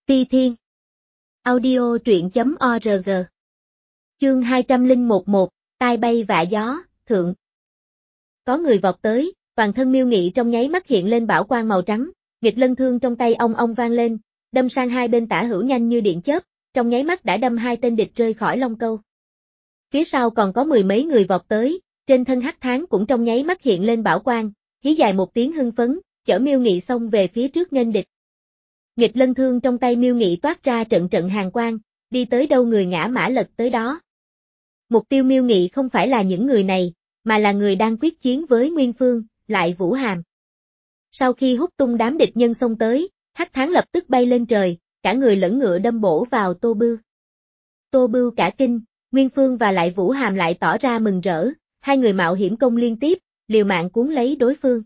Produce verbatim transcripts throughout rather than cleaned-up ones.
Ti Thiên. Audio truyện chấm org. Chương hai trăm lẻ mốt, tai bay vạ gió, thượng. Có người vọt tới, toàn thân Miêu Nghị trong nháy mắt hiện lên bảo quang màu trắng, nghịch lân thương trong tay ong ong vang lên, đâm sang hai bên tả hữu nhanh như điện chớp, trong nháy mắt đã đâm hai tên địch rơi khỏi long câu. Phía sau còn có mười mấy người vọt tới, trên thân hắc tháng cũng trong nháy mắt hiện lên bảo quang, hí dài một tiếng hưng phấn, chở Miêu Nghị xông về phía trước nghênh địch. Nghịch lân thương trong tay Miêu Nghị toát ra trận trận hàn quang, đi tới đâu người ngã mã lật tới đó. Mục tiêu Miêu Nghị không phải là những người này, mà là người đang quyết chiến với Nguyên Phương, lại Vũ Hàm. Sau khi hút tung đám địch nhân xông tới, hắc tháng lập tức bay lên trời, cả người lẫn ngựa đâm bổ vào Tô Bưu. Tô Bưu cả kinh, Nguyên Phương và lại Vũ Hàm lại tỏ ra mừng rỡ, hai người mạo hiểm công liên tiếp, liều mạng cuốn lấy đối phương.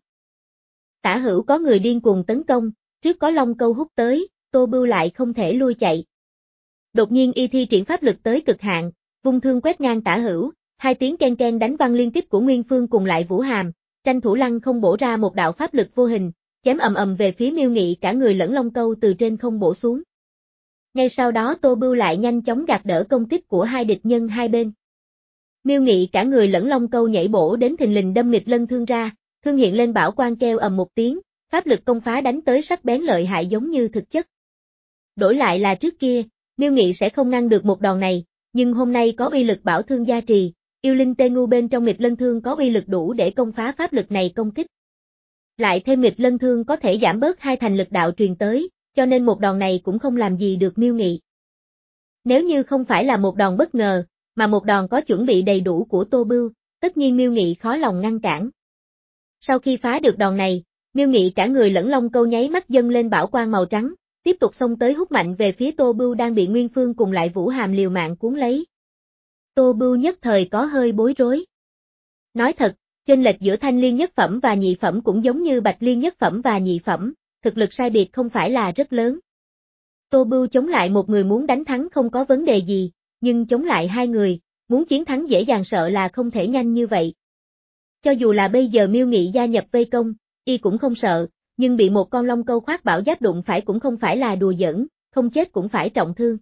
Tả hữu có người điên cuồng tấn công, trước có long câu hút tới, Tô Bưu lại không thể lui chạy. Đột nhiên y thi triển pháp lực tới cực hạn, vung thương quét ngang tả hữu, hai tiếng ken ken đánh văng liên tiếp của Nguyên Phương cùng lại Vũ Hàm, tranh thủ lăng không bổ ra một đạo pháp lực vô hình, chém ầm ầm về phía Miêu Nghị, cả người lẫn long câu từ trên không bổ xuống. Ngay sau đó Tô Bưu lại nhanh chóng gạt đỡ công kích của hai địch nhân hai bên. Miêu Nghị cả người lẫn long câu nhảy bổ đến thình lình đâm nghịch lân thương ra, thương hiện lên bảo quang kêu ầm một tiếng, pháp lực công phá đánh tới sắc bén lợi hại giống như thực chất. Đổi lại là trước kia, Miêu Nghị sẽ không ngăn được một đòn này, nhưng hôm nay có uy lực bảo thương gia trì, yêu linh tê ngu bên trong nghịch lân thương có uy lực đủ để công phá pháp lực này công kích. Lại thêm nghịch lân thương có thể giảm bớt hai thành lực đạo truyền tới, cho nên một đòn này cũng không làm gì được Miêu Nghị. Nếu như không phải là một đòn bất ngờ, mà một đòn có chuẩn bị đầy đủ của Tô Bưu, tất nhiên Miêu Nghị khó lòng ngăn cản. Sau khi phá được đòn này, Miêu Nghị cả người lẫn long câu nháy mắt dâng lên bảo quang màu trắng, tiếp tục xông tới hút mạnh về phía Tô Bưu đang bị Nguyên Phương cùng lại Vũ Hàm liều mạng cuốn lấy. Tô Bưu nhất thời có hơi bối rối. Nói thật, chênh lệch giữa thanh liên nhất phẩm và nhị phẩm cũng giống như bạch liên nhất phẩm và nhị phẩm, thực lực sai biệt không phải là rất lớn. Tô Bưu chống lại một người muốn đánh thắng không có vấn đề gì, nhưng chống lại hai người, muốn chiến thắng dễ dàng sợ là không thể nhanh như vậy. Cho dù là bây giờ Miêu Nghị gia nhập vây công, y cũng không sợ, nhưng bị một con long câu khoác bảo giáp đụng phải cũng không phải là đùa giỡn, không chết cũng phải trọng thương.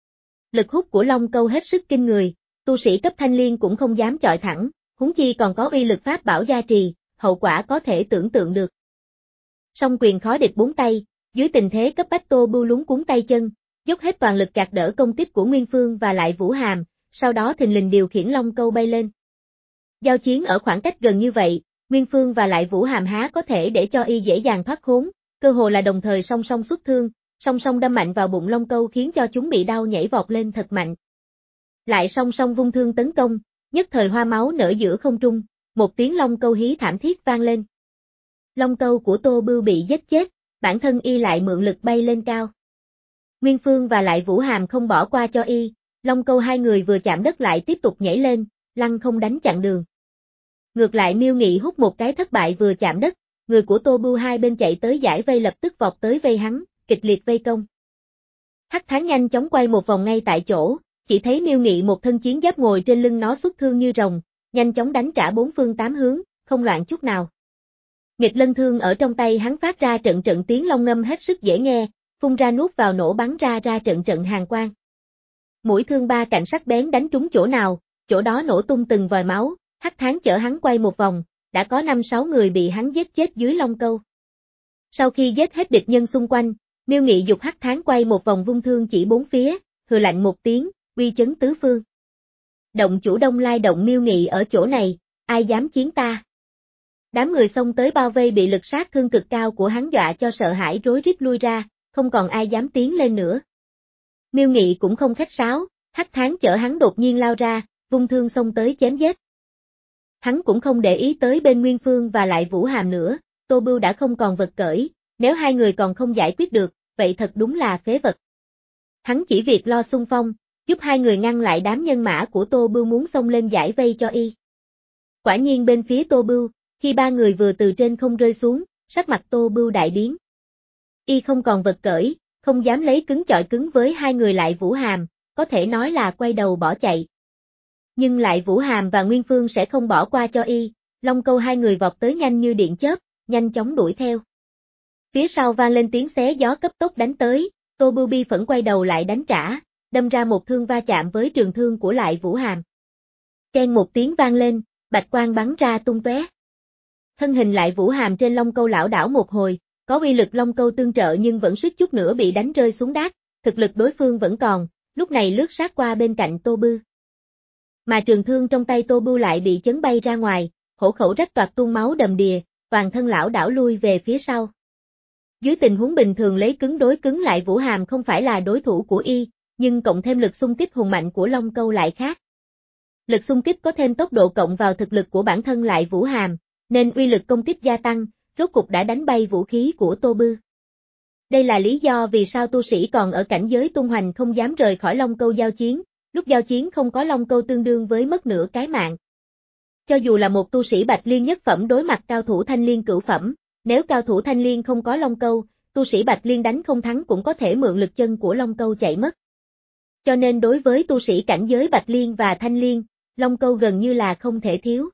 Lực hút của long câu hết sức kinh người, tu sĩ cấp thanh liên cũng không dám chọi thẳng, huống chi còn có uy lực pháp bảo gia trì, hậu quả có thể tưởng tượng được. Song quyền khó địch bốn tay, dưới tình thế cấp bách Tô Bưu luống cuống tay chân, dốc hết toàn lực gạt đỡ công kích của Nguyên Phương và lại Vũ Hàm, sau đó thình lình điều khiển long câu bay lên. Giao chiến ở khoảng cách gần như vậy, Nguyên Phương và lại Vũ Hàm há có thể để cho y dễ dàng thoát khốn, cơ hồ là đồng thời song song xuất thương, song song đâm mạnh vào bụng long câu khiến cho chúng bị đau nhảy vọt lên thật mạnh. Lại song song vung thương tấn công, nhất thời hoa máu nở giữa không trung, một tiếng long câu hí thảm thiết vang lên. Long câu của Tô Bưu bị giết chết, bản thân y lại mượn lực bay lên cao. Nguyên Phương và lại Vũ Hàm không bỏ qua cho y, long câu hai người vừa chạm đất lại tiếp tục nhảy lên, lăng không đánh chặn đường. Ngược lại Miêu Nghị hút một cái thất bại vừa chạm đất, người của Tô Bưu hai bên chạy tới giải vây lập tức vọt tới vây hắn, kịch liệt vây công. Hắc tháng nhanh chóng quay một vòng ngay tại chỗ, chỉ thấy Miêu Nghị một thân chiến giáp ngồi trên lưng nó xuất thương như rồng, nhanh chóng đánh trả bốn phương tám hướng, không loạn chút nào. Nghịch lân thương ở trong tay hắn phát ra trận trận tiếng long ngâm hết sức dễ nghe, phun ra nuốt vào nổ bắn ra ra trận trận hàn quang. Mũi thương ba cạnh sắc bén đánh trúng chỗ nào, chỗ đó nổ tung từng vòi máu. Hắc tháng chở hắn quay một vòng, đã có năm sáu người bị hắn giết chết dưới long câu. Sau khi giết hết địch nhân xung quanh, Miêu Nghị dục hắc tháng quay một vòng vung thương chỉ bốn phía, hừ lạnh một tiếng, uy chấn tứ phương. Động chủ Đông Lai động Miêu Nghị ở chỗ này, ai dám chiến ta? Đám người xông tới bao vây bị lực sát thương cực cao của hắn dọa cho sợ hãi rối rít lui ra, không còn ai dám tiến lên nữa. Miêu Nghị cũng không khách sáo, hắc tháng chở hắn đột nhiên lao ra, vung thương xông tới chém giết. Hắn cũng không để ý tới bên Nguyên Phương và lại Vũ Hàm nữa, Tô Bưu đã không còn vật cởi, nếu hai người còn không giải quyết được, vậy thật đúng là phế vật. Hắn chỉ việc lo xung phong, giúp hai người ngăn lại đám nhân mã của Tô Bưu muốn xông lên giải vây cho y. Quả nhiên bên phía Tô Bưu, khi ba người vừa từ trên không rơi xuống, sắc mặt Tô Bưu đại biến. Y không còn vật cởi, không dám lấy cứng chọi cứng với hai người lại Vũ Hàm, có thể nói là quay đầu bỏ chạy. Nhưng lại Vũ Hàm và Nguyên Phương sẽ không bỏ qua cho y, long câu hai người vọt tới nhanh như điện chớp, nhanh chóng đuổi theo. Phía sau vang lên tiếng xé gió cấp tốc đánh tới, Tô Bưu bi phẫn quay đầu lại đánh trả, đâm ra một thương va chạm với trường thương của Lại Vũ Hàm. Keng một tiếng vang lên, bạch quang bắn ra tung tóe. Thân hình Lại Vũ Hàm trên long câu lảo đảo một hồi, có uy lực long câu tương trợ nhưng vẫn suýt chút nữa bị đánh rơi xuống đát, thực lực đối phương vẫn còn, lúc này lướt sát qua bên cạnh Tô Bưu. Mà trường thương trong tay Tô Bưu lại bị chấn bay ra ngoài, hổ khẩu rách toạc tuôn máu đầm đìa, toàn thân lảo đảo lui về phía sau. Dưới tình huống bình thường lấy cứng đối cứng Lại Vũ Hàm không phải là đối thủ của y, nhưng cộng thêm lực xung kích hùng mạnh của long câu lại khác. Lực xung kích có thêm tốc độ cộng vào thực lực của bản thân Lại Vũ Hàm, nên uy lực công kích gia tăng, rốt cục đã đánh bay vũ khí của Tô Bưu. Đây là lý do vì sao tu sĩ còn ở cảnh giới tung hoành không dám rời khỏi long câu giao chiến, lúc giao chiến không có long câu tương đương với mất nửa cái mạng. Cho dù là một tu sĩ Bạch Liên nhất phẩm đối mặt cao thủ Thanh Liên cửu phẩm, nếu cao thủ Thanh Liên không có long câu, tu sĩ Bạch Liên đánh không thắng cũng có thể mượn lực chân của long câu chạy mất. Cho nên đối với tu sĩ cảnh giới Bạch Liên và Thanh Liên, long câu gần như là không thể thiếu.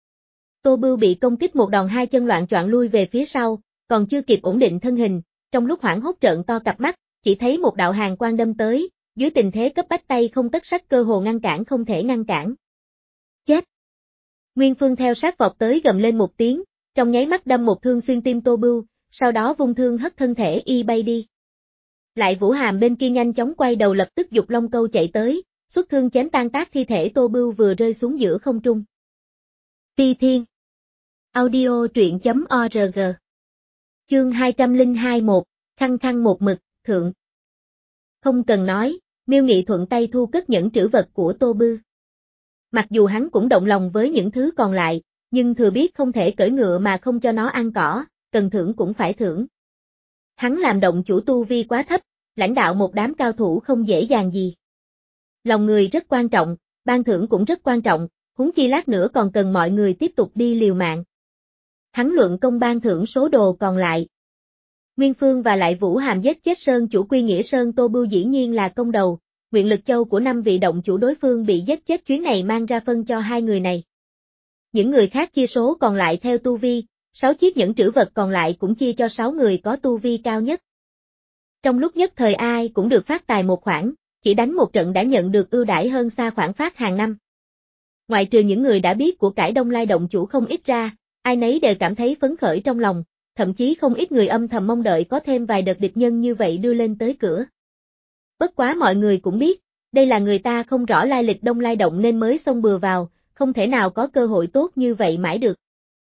Tô Bưu bị công kích một đòn hai chân loạn choạng lui về phía sau, còn chưa kịp ổn định thân hình, trong lúc hoảng hốt trợn to cặp mắt, chỉ thấy một đạo hàn quang đâm tới, dưới tình thế cấp bách tay không tất sách cơ hồ ngăn cản không thể ngăn cản. Chết! Nguyên Phương theo sát vọt tới gầm lên một tiếng, trong nháy mắt đâm một thương xuyên tim Tô Bưu, sau đó vung thương hất thân thể y bay đi. Lại Vũ Hàm bên kia nhanh chóng quay đầu lập tức giục long câu chạy tới, xuất thương chém tan tác thi thể Tô Bưu vừa rơi xuống giữa không trung. Phi Thiên Audio truyện chấm org Chương hai trăm lẻ hai một, khăng khăng một mực, thượng. Không cần nói, Miêu Nghị thuận tay thu cất nhẫn trữ vật của Tô Bưu. Mặc dù hắn cũng động lòng với những thứ còn lại, nhưng thừa biết không thể cưỡi ngựa mà không cho nó ăn cỏ, cần thưởng cũng phải thưởng. Hắn làm động chủ tu vi quá thấp, lãnh đạo một đám cao thủ không dễ dàng gì. Lòng người rất quan trọng, ban thưởng cũng rất quan trọng, huống chi lát nữa còn cần mọi người tiếp tục đi liều mạng. Hắn luận công ban thưởng số đồ còn lại. Nguyên Phương và Lại Vũ Hàm giết chết Sơn chủ Quy Nghĩa Sơn Tô Bưu dĩ nhiên là công đầu, nguyện lực châu của năm vị động chủ đối phương bị giết chết chuyến này mang ra phân cho hai người này. Những người khác chia số còn lại theo tu vi, sáu chiếc nhẫn trữ vật còn lại cũng chia cho sáu người có tu vi cao nhất. Trong lúc nhất thời ai cũng được phát tài một khoản, chỉ đánh một trận đã nhận được ưu đãi hơn xa khoản phát hàng năm. Ngoại trừ những người đã biết của cải Đông Lai động chủ không ít ra, ai nấy đều cảm thấy phấn khởi trong lòng, thậm chí không ít người âm thầm mong đợi có thêm vài đợt địch nhân như vậy đưa lên tới cửa. Bất quá mọi người cũng biết, đây là người ta không rõ lai lịch Đông Lai động nên mới xông bừa vào, không thể nào có cơ hội tốt như vậy mãi được.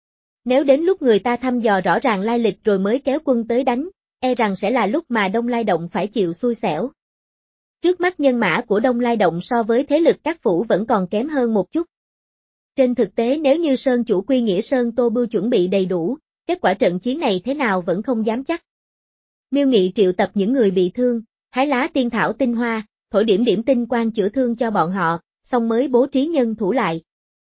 Nếu đến lúc người ta thăm dò rõ ràng lai lịch rồi mới kéo quân tới đánh, e rằng sẽ là lúc mà Đông Lai động phải chịu xui xẻo. Trước mắt nhân mã của Đông Lai động so với thế lực các phủ vẫn còn kém hơn một chút. Trên thực tế nếu như Sơn chủ Quy Nghĩa Sơn Tô Bưu chuẩn bị đầy đủ, kết quả trận chiến này thế nào vẫn không dám chắc. Miêu Nghị triệu tập những người bị thương, hái lá tiên thảo tinh hoa, thổi điểm điểm tinh quang chữa thương cho bọn họ, xong mới bố trí nhân thủ lại.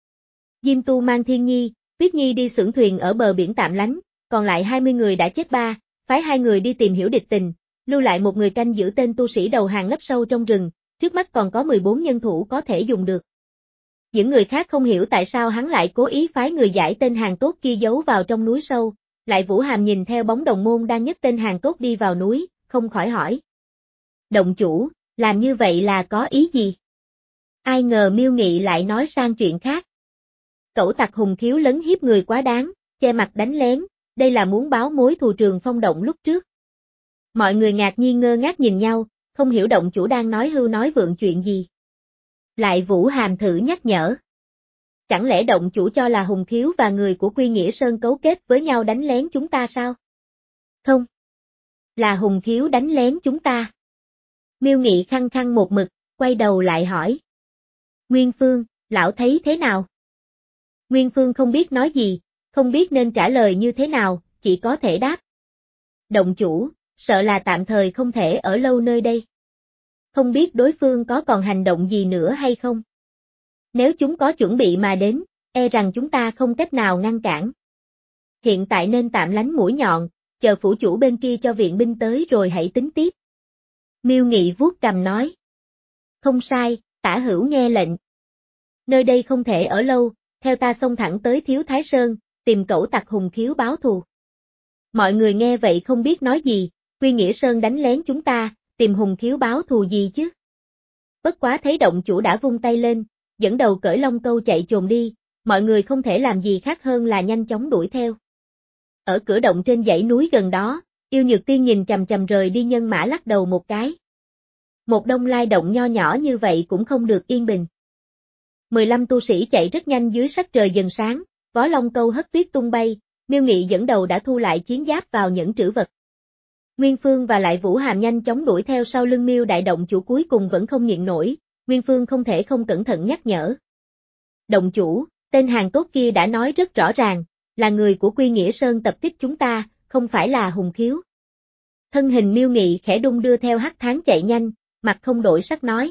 Diêm Tu mang Thiên Nhi, Tuyết Nhi đi xưởng thuyền ở bờ biển tạm lánh, còn lại hai mươi người đã chết ba, phái hai người đi tìm hiểu địch tình, lưu lại một người canh giữ tên tu sĩ đầu hàng nấp sâu trong rừng, trước mắt còn có mười bốn nhân thủ có thể dùng được. Những người khác không hiểu tại sao hắn lại cố ý phái người giải tên hàng tốt kia giấu vào trong núi sâu, Lại Vũ Hàm nhìn theo bóng đồng môn đang nhấc tên hàng tốt đi vào núi, không khỏi hỏi. Động chủ, làm như vậy là có ý gì? Ai ngờ Miêu Nghị lại nói sang chuyện khác. Cẩu tặc Hùng Khiếu lấn hiếp người quá đáng, che mặt đánh lén, đây là muốn báo mối thù Trường Phong động lúc trước. Mọi người ngạc nhiên ngơ ngác nhìn nhau, không hiểu động chủ đang nói hưu nói vượng chuyện gì. Lại Vũ Hàm thử nhắc nhở. Chẳng lẽ động chủ cho là Hùng Khiếu và người của Quy Nghĩa Sơn cấu kết với nhau đánh lén chúng ta sao? Không. Là Hùng Khiếu đánh lén chúng ta. Miêu Nghị khăng khăng một mực, quay đầu lại hỏi. Nguyên Phương, lão thấy thế nào? Nguyên Phương không biết nói gì, không biết nên trả lời như thế nào, chỉ có thể đáp. Động chủ, sợ là tạm thời không thể ở lâu nơi đây. Không biết đối phương có còn hành động gì nữa hay không? Nếu chúng có chuẩn bị mà đến, e rằng chúng ta không cách nào ngăn cản. Hiện tại nên tạm lánh mũi nhọn, chờ phủ chủ bên kia cho viện binh tới rồi hãy tính tiếp. Miêu Nghị vuốt cằm nói. Không sai, tả hữu nghe lệnh. Nơi đây không thể ở lâu, theo ta xông thẳng tới Thiếu Thái Sơn, tìm cẩu tặc Hùng Khiếu báo thù. Mọi người nghe vậy không biết nói gì, Quy Nghĩa Sơn đánh lén chúng ta, tìm Hùng Khiếu báo thù gì chứ? Bất quá thấy động chủ đã vung tay lên, dẫn đầu cởi Long Câu chạy chồm đi, mọi người không thể làm gì khác hơn là nhanh chóng đuổi theo. Ở cửa động trên dãy núi gần đó, Yêu Nhược Tiên nhìn chằm chằm rời đi nhân mã lắc đầu một cái. Một Đông Lai động nho nhỏ như vậy cũng không được yên bình. mười lăm tu sĩ chạy rất nhanh dưới sắc trời dần sáng, vó Long Câu hất tuyết tung bay, Miêu Nghị dẫn đầu đã thu lại chiến giáp vào những trữ vật. Nguyên Phương và lại Vũ Hàm nhanh chóng đuổi theo sau lưng Miêu đại động chủ, cuối cùng vẫn không nhịn nổi, Nguyên Phương không thể không cẩn thận nhắc nhở. Động chủ, tên hàng tốt kia đã nói rất rõ ràng, là người của Quy Nghĩa Sơn tập kích chúng ta, không phải là Hùng Khiếu. Thân hình Miêu Nghị khẽ đung đưa theo hắc tháng chạy nhanh, mặt không đổi sắc nói.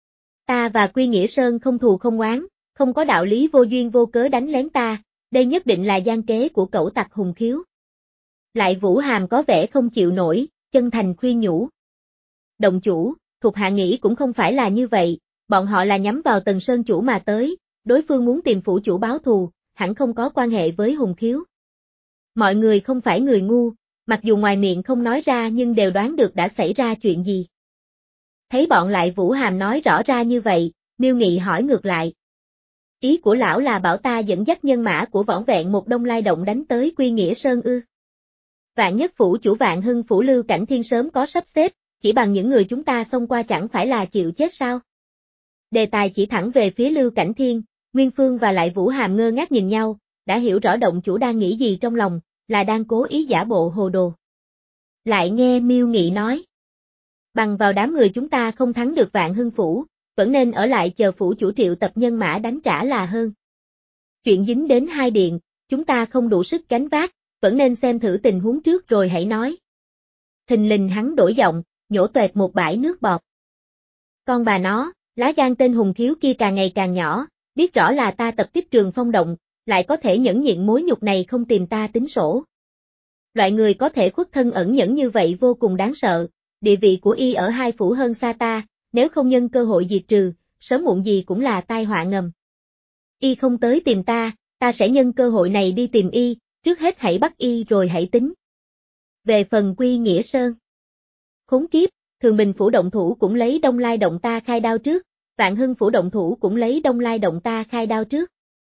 Ta và Quy Nghĩa Sơn không thù không oán, không có đạo lý vô duyên vô cớ đánh lén ta, đây nhất định là gian kế của cẩu tặc Hùng Khiếu. Lại Vũ Hàm có vẻ không chịu nổi, chân thành khuyên nhủ. Động chủ, thuộc hạ nghĩ cũng không phải là như vậy, bọn họ là nhắm vào Tần Sơn chủ mà tới, đối phương muốn tìm phủ chủ báo thù, hẳn không có quan hệ với Hùng Khiếu. Mọi người không phải người ngu, mặc dù ngoài miệng không nói ra nhưng đều đoán được đã xảy ra chuyện gì. Thấy bọn lại Vũ Hàm nói rõ ra như vậy, Miêu Nghị hỏi ngược lại. Ý của lão là bảo ta dẫn dắt nhân mã của vỏn vẹn một Đông Lai động đánh tới Quy Nghĩa Sơn ư? Vạn Nhất phủ chủ Vạn Hưng phủ Lưu Cảnh Thiên sớm có sắp xếp, chỉ bằng những người chúng ta xông qua chẳng phải là chịu chết sao? Đề tài chỉ thẳng về phía Lưu Cảnh Thiên, Nguyên Phương và lại Vũ Hàm ngơ ngác nhìn nhau, đã hiểu rõ động chủ đang nghĩ gì trong lòng, là đang cố ý giả bộ hồ đồ. Lại nghe Miêu Nghị nói. Bằng vào đám người chúng ta không thắng được Vạn Hưng phủ, vẫn nên ở lại chờ phủ chủ triệu tập nhân mã đánh trả là hơn. Chuyện dính đến hai điện, chúng ta không đủ sức gánh vác, vẫn nên xem thử tình huống trước rồi hãy nói. Thình lình hắn đổi giọng, nhổ toẹt một bãi nước bọt. Con bà nó, lá gan tên Hùng Khiếu kia càng ngày càng nhỏ, biết rõ là ta tập kích Trường Phong động, lại có thể nhẫn nhịn mối nhục này không tìm ta tính sổ. Loại người có thể khuất thân ẩn nhẫn như vậy vô cùng đáng sợ, địa vị của y ở hai phủ hơn xa ta, nếu không nhân cơ hội diệt trừ, sớm muộn gì cũng là tai họa ngầm. Y không tới tìm ta, ta sẽ nhân cơ hội này đi tìm y, trước hết hãy bắt y rồi hãy tính. Về phần Quy Nghĩa Sơn. Khốn kiếp, Thường Bình phủ động thủ cũng lấy Đông Lai động ta khai đao trước, Vạn Hưng phủ động thủ cũng lấy Đông Lai động ta khai đao trước.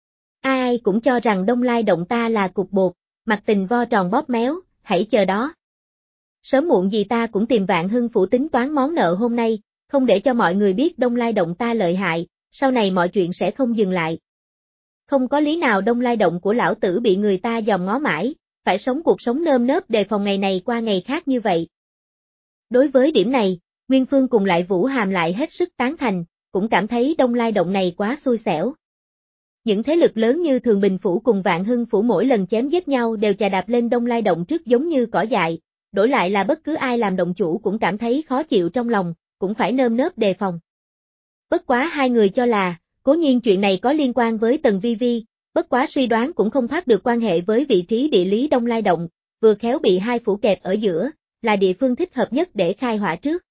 Ai cũng cho rằng Đông Lai động ta là cục bột, mặt tình vo tròn bóp méo, hãy chờ đó. Sớm muộn gì ta cũng tìm Vạn Hưng phủ tính toán món nợ hôm nay, không để cho mọi người biết Đông Lai động ta lợi hại, sau này mọi chuyện sẽ không dừng lại. Không có lý nào Đông Lai động của lão tử bị người ta dòm ngó mãi, phải sống cuộc sống nơm nớp đề phòng ngày này qua ngày khác như vậy. Đối với điểm này, Nguyên Phương cùng lại Vũ Hàm lại hết sức tán thành, cũng cảm thấy Đông Lai động này quá xui xẻo. Những thế lực lớn như Thường Bình phủ cùng Vạn Hưng phủ mỗi lần chém giết nhau đều chà đạp lên Đông Lai động trước giống như cỏ dại, đổi lại là bất cứ ai làm động chủ cũng cảm thấy khó chịu trong lòng, cũng phải nơm nớp đề phòng. Bất quá hai người cho là, cố nhiên chuyện này có liên quan với Tần Vi Vi, bất quá suy đoán cũng không thoát được quan hệ với vị trí địa lý Đông Lai động, vừa khéo bị hai phủ kẹp ở giữa, là địa phương thích hợp nhất để khai hỏa trước.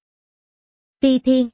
Ti Thiên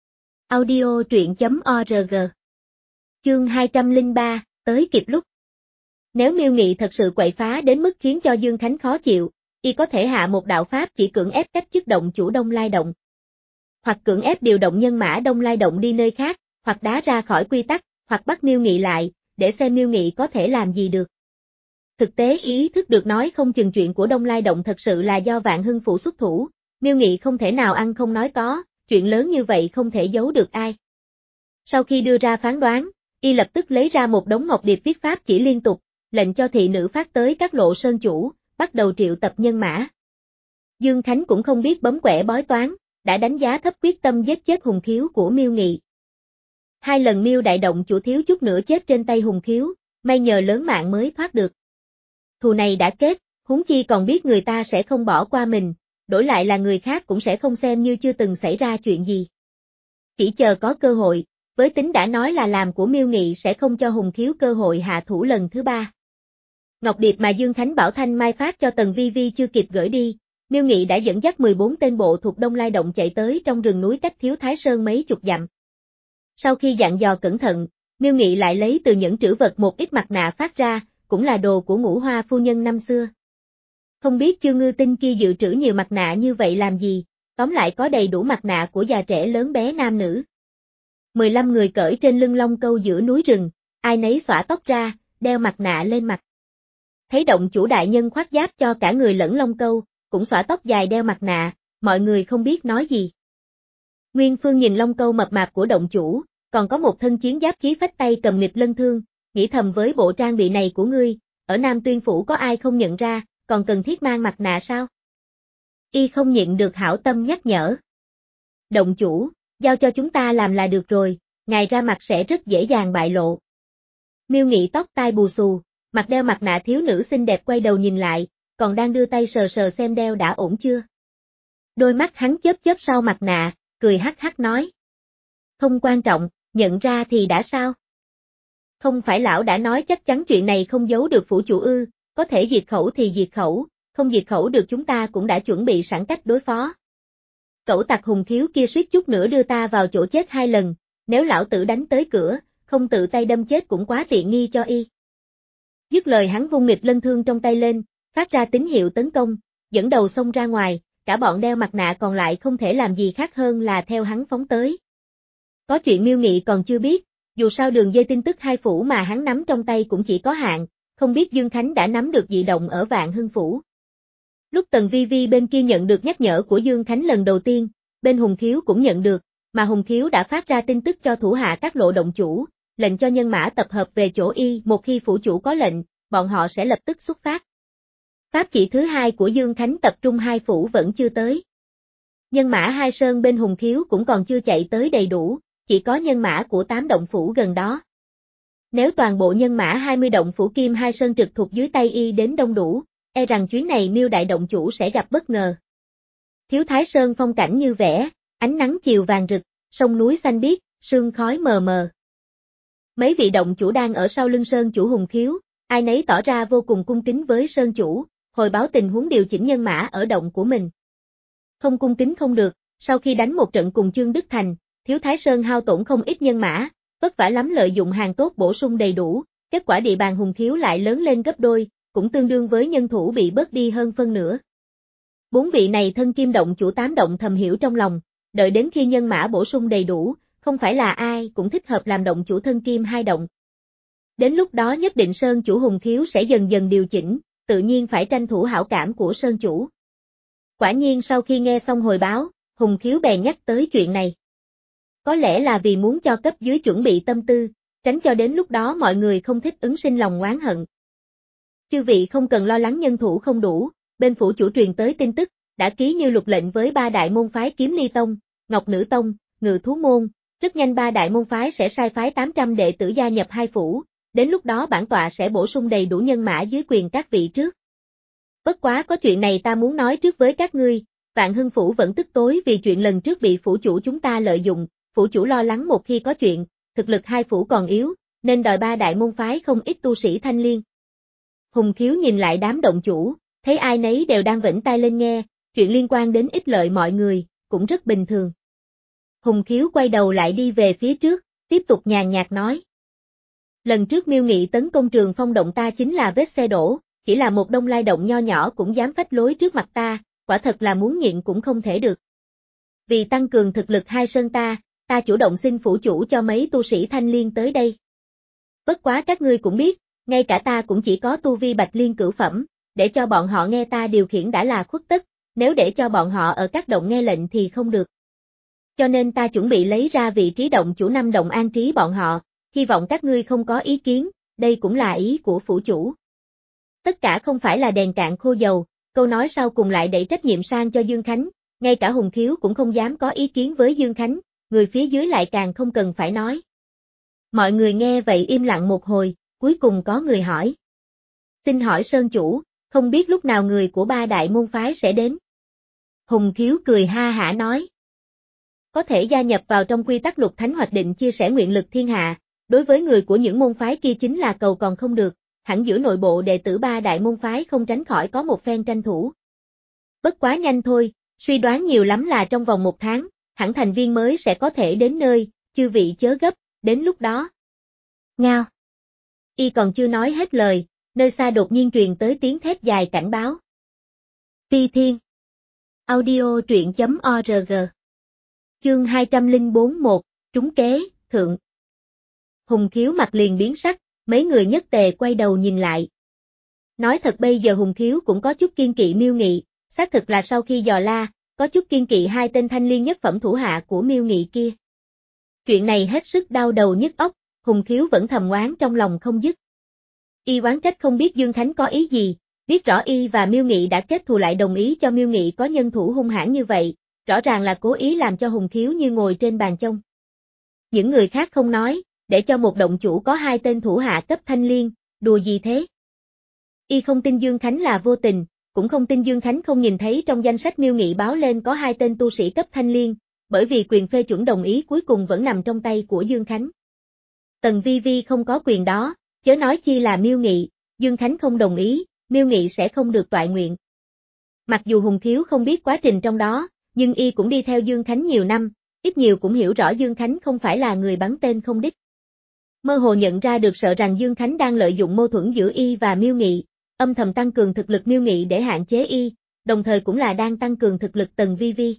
Audio truyện chấm org Chương hai trăm lẻ ba, tới kịp lúc. Nếu Miêu Nghị thật sự quậy phá đến mức khiến cho Dương Khánh khó chịu, y có thể hạ một đạo pháp chỉ cưỡng ép cách chức động chủ Đông Lai động. Hoặc cưỡng ép điều động nhân mã Đông Lai động đi nơi khác, hoặc đá ra khỏi quy tắc, hoặc bắt Miêu Nghị lại, để xem Miêu Nghị có thể làm gì được. Thực tế ý thức được nói không chừng chuyện của Đông Lai động thật sự là do Vạn Hưng phủ xuất thủ, Miêu Nghị không thể nào ăn không nói có, chuyện lớn như vậy không thể giấu được ai. Sau khi đưa ra phán đoán, y lập tức lấy ra một đống ngọc điệp viết pháp chỉ liên tục, lệnh cho thị nữ phát tới các lộ sơn chủ, bắt đầu triệu tập nhân mã. Dương Khánh cũng không biết bấm quẻ bói toán, đã đánh giá thấp quyết tâm giết chết Hùng Khiếu của Miêu Nghị. Hai lần Miêu đại động chủ thiếu chút nữa chết trên tay Hùng Khiếu, may nhờ lớn mạng mới thoát được. Thù này đã kết, huống chi còn biết người ta sẽ không bỏ qua mình, đổi lại là người khác cũng sẽ không xem như chưa từng xảy ra chuyện gì. Chỉ chờ có cơ hội, với tính đã nói là làm của Miêu Nghị sẽ không cho Hùng Khiếu cơ hội hạ thủ lần thứ ba. Ngọc điệp mà Dương Khánh bảo Thanh Mai phát cho Tần Vi Vi chưa kịp gửi đi, Miêu Nghị đã dẫn dắt mười bốn tên bộ thuộc Đông Lai động chạy tới trong rừng núi cách Thiếu Thái Sơn mấy chục dặm. Sau khi dặn dò cẩn thận, Miêu Nghị lại lấy từ những trữ vật một ít mặt nạ phát ra, cũng là đồ của Ngũ Hoa phu nhân năm xưa. Không biết Chương Ngư Tinh kia dự trữ nhiều mặt nạ như vậy làm gì, tóm lại có đầy đủ mặt nạ của già trẻ lớn bé nam nữ. mười lăm người cởi trên lưng long câu giữa núi rừng, ai nấy xõa tóc ra, đeo mặt nạ lên mặt. Thấy động chủ đại nhân khoác giáp cho cả người lẫn long câu, cũng xõa tóc dài đeo mặt nạ, mọi người không biết nói gì. Nguyên Phương nhìn long câu mập mạp của động chủ, còn có một thân chiến giáp khí phách tay cầm nghịch lân thương, nghĩ thầm với bộ trang bị này của ngươi, ở Nam Tuyên Phủ có ai không nhận ra, còn cần thiết mang mặt nạ sao? Y không nhịn được hảo tâm nhắc nhở. Động chủ, giao cho chúng ta làm là được rồi, ngài ra mặt sẽ rất dễ dàng bại lộ. Miêu Nghị tóc tai bù xù, mặt đeo mặt nạ thiếu nữ xinh đẹp quay đầu nhìn lại, còn đang đưa tay sờ sờ xem đeo đã ổn chưa. Đôi mắt hắn chớp chớp sau mặt nạ, cười hắc hắc nói. Không quan trọng, nhận ra thì đã sao? Không phải lão đã nói chắc chắn chuyện này không giấu được phủ chủ ư, có thể diệt khẩu thì diệt khẩu, không diệt khẩu được chúng ta cũng đã chuẩn bị sẵn cách đối phó. Cẩu tặc Hùng Khiếu kia suýt chút nữa đưa ta vào chỗ chết hai lần, nếu lão tử đánh tới cửa, không tự tay đâm chết cũng quá tiện nghi cho y. Dứt lời hắn vung nghịch lân thương trong tay lên, phát ra tín hiệu tấn công, dẫn đầu xông ra ngoài, cả bọn đeo mặt nạ còn lại không thể làm gì khác hơn là theo hắn phóng tới. Có chuyện Miêu Nghị còn chưa biết, dù sao đường dây tin tức hai phủ mà hắn nắm trong tay cũng chỉ có hạn, không biết Dương Khánh đã nắm được dị động ở Vạn Hưng Phủ. Lúc Tần Vi Vi bên kia nhận được nhắc nhở của Dương Khánh lần đầu tiên, bên Hùng Khiếu cũng nhận được, mà Hùng Khiếu đã phát ra tin tức cho thủ hạ các lộ động chủ, lệnh cho nhân mã tập hợp về chỗ y, một khi phủ chủ có lệnh, bọn họ sẽ lập tức xuất phát. Pháp chỉ thứ hai của Dương Khánh tập trung hai phủ vẫn chưa tới. Nhân mã hai sơn bên Hùng Khiếu cũng còn chưa chạy tới đầy đủ, chỉ có nhân mã của tám động phủ gần đó. Nếu toàn bộ nhân mã hai mươi động phủ Kim Hai Sơn trực thuộc dưới tay y đến đông đủ, e rằng chuyến này Miêu đại động chủ sẽ gặp bất ngờ. Thiếu Thái Sơn phong cảnh như vẽ, ánh nắng chiều vàng rực, sông núi xanh biếc, sương khói mờ mờ. Mấy vị động chủ đang ở sau lưng Sơn chủ Hùng Khiếu, ai nấy tỏ ra vô cùng cung kính với Sơn chủ, hồi báo tình huống điều chỉnh nhân mã ở động của mình. Không cung kính không được, sau khi đánh một trận cùng Chương Đức Thành, Thiếu Thái Sơn hao tổn không ít nhân mã, vất vả lắm lợi dụng hàng tốt bổ sung đầy đủ, kết quả địa bàn Hùng Khiếu lại lớn lên gấp đôi, cũng tương đương với nhân thủ bị bớt đi hơn phân nửa. Bốn vị này thân kim động chủ tám động thầm hiểu trong lòng, đợi đến khi nhân mã bổ sung đầy đủ, không phải là ai cũng thích hợp làm động chủ thân kim hai động. Đến lúc đó nhất định Sơn chủ Hùng Khiếu sẽ dần dần điều chỉnh, tự nhiên phải tranh thủ hảo cảm của Sơn chủ. Quả nhiên sau khi nghe xong hồi báo, Hùng Khiếu bèn nhắc tới chuyện này. Có lẽ là vì muốn cho cấp dưới chuẩn bị tâm tư, tránh cho đến lúc đó mọi người không thích ứng sinh lòng oán hận. Chư vị không cần lo lắng nhân thủ không đủ, bên phủ chủ truyền tới tin tức, đã ký như luật lệnh với ba đại môn phái Kiếm Ly Tông, Ngọc Nữ Tông, Ngự Thú Môn, rất nhanh ba đại môn phái sẽ sai phái tám trăm đệ tử gia nhập hai phủ, đến lúc đó bản tọa sẽ bổ sung đầy đủ nhân mã dưới quyền các vị trước. Bất quá có chuyện này ta muốn nói trước với các ngươi, Vạn Hưng Phủ vẫn tức tối vì chuyện lần trước bị phủ chủ chúng ta lợi dụng, phủ chủ lo lắng một khi có chuyện, thực lực hai phủ còn yếu, nên đòi ba đại môn phái không ít tu sĩ thanh liên. Hùng Khiếu nhìn lại đám động chủ, thấy ai nấy đều đang vểnh tai lên nghe, chuyện liên quan đến ích lợi mọi người, cũng rất bình thường. Hùng Khiếu quay đầu lại đi về phía trước, tiếp tục nhàn nhạt nói. Lần trước Miêu Nghị tấn công Trường Phong động ta chính là vết xe đổ, chỉ là một Đông Lai động nho nhỏ cũng dám phách lối trước mặt ta, quả thật là muốn nhịn cũng không thể được. Vì tăng cường thực lực hai sơn ta, ta chủ động xin phủ chủ cho mấy tu sĩ thanh liên tới đây. Bất quá các ngươi cũng biết, ngay cả ta cũng chỉ có tu vi bạch liên cửu phẩm, để cho bọn họ nghe ta điều khiển đã là khuất tất, nếu để cho bọn họ ở các động nghe lệnh thì không được. Cho nên ta chuẩn bị lấy ra vị trí động chủ năm động an trí bọn họ, hy vọng các ngươi không có ý kiến, đây cũng là ý của phủ chủ. Tất cả không phải là đèn cạn khô dầu, câu nói sau cùng lại đẩy trách nhiệm sang cho Dương Khánh, ngay cả Hùng Khiếu cũng không dám có ý kiến với Dương Khánh, người phía dưới lại càng không cần phải nói. Mọi người nghe vậy im lặng một hồi, cuối cùng có người hỏi. Xin hỏi Sơn chủ, không biết lúc nào người của ba đại môn phái sẽ đến? Hùng Khiếu cười ha hả nói. Có thể gia nhập vào trong quy tắc Lục Thánh hoạch định chia sẻ nguyện lực thiên hạ, đối với người của những môn phái kia chính là cầu còn không được, hẳn giữa nội bộ đệ tử ba đại môn phái không tránh khỏi có một phen tranh thủ. Bất quá nhanh thôi, suy đoán nhiều lắm là trong vòng một tháng, hẳn thành viên mới sẽ có thể đến nơi, chư vị chớ gấp, đến lúc đó. Ngao. Y còn chưa nói hết lời, nơi xa đột nhiên truyền tới tiếng thét dài cảnh báo. Ti Thiên. Audio truyện chấm org. Chương hai trăm lẻ bốn một, trúng kế, thượng. Hùng Khiếu mặt liền biến sắc, mấy người nhất tề quay đầu nhìn lại. Nói thật bây giờ Hùng Khiếu cũng có chút kiên kỵ Miêu Nghị, xác thực là sau khi dò la, có chút kiên kỵ hai tên thanh liên nhất phẩm thủ hạ của Miêu Nghị kia. Chuyện này hết sức đau đầu nhức óc, Hùng Khiếu vẫn thầm oán trong lòng không dứt. Y oán trách không biết Dương Khánh có ý gì, biết rõ y và Miêu Nghị đã kết thù lại đồng ý cho Miêu Nghị có nhân thủ hung hãn như vậy, rõ ràng là cố ý làm cho Hùng Khiếu như ngồi trên bàn chông. Những người khác không nói, để cho một động chủ có hai tên thủ hạ cấp thanh liên, đùa gì thế? Y không tin Dương Khánh là vô tình, cũng không tin Dương Khánh không nhìn thấy trong danh sách Miêu Nghị báo lên có hai tên tu sĩ cấp thanh liên, bởi vì quyền phê chuẩn đồng ý cuối cùng vẫn nằm trong tay của Dương Khánh. Tần Vi Vi không có quyền đó, chớ nói chi là Miêu Nghị, Dương Khánh không đồng ý, Miêu Nghị sẽ không được toại nguyện. Mặc dù Hùng Khiếu không biết quá trình trong đó, nhưng y cũng đi theo Dương Khánh nhiều năm, ít nhiều cũng hiểu rõ Dương Khánh không phải là người bắn tên không đích. Mơ hồ nhận ra được sợ rằng Dương Khánh đang lợi dụng mâu thuẫn giữa y và Miêu Nghị, âm thầm tăng cường thực lực Miêu Nghị để hạn chế y, đồng thời cũng là đang tăng cường thực lực Tần Vi Vi.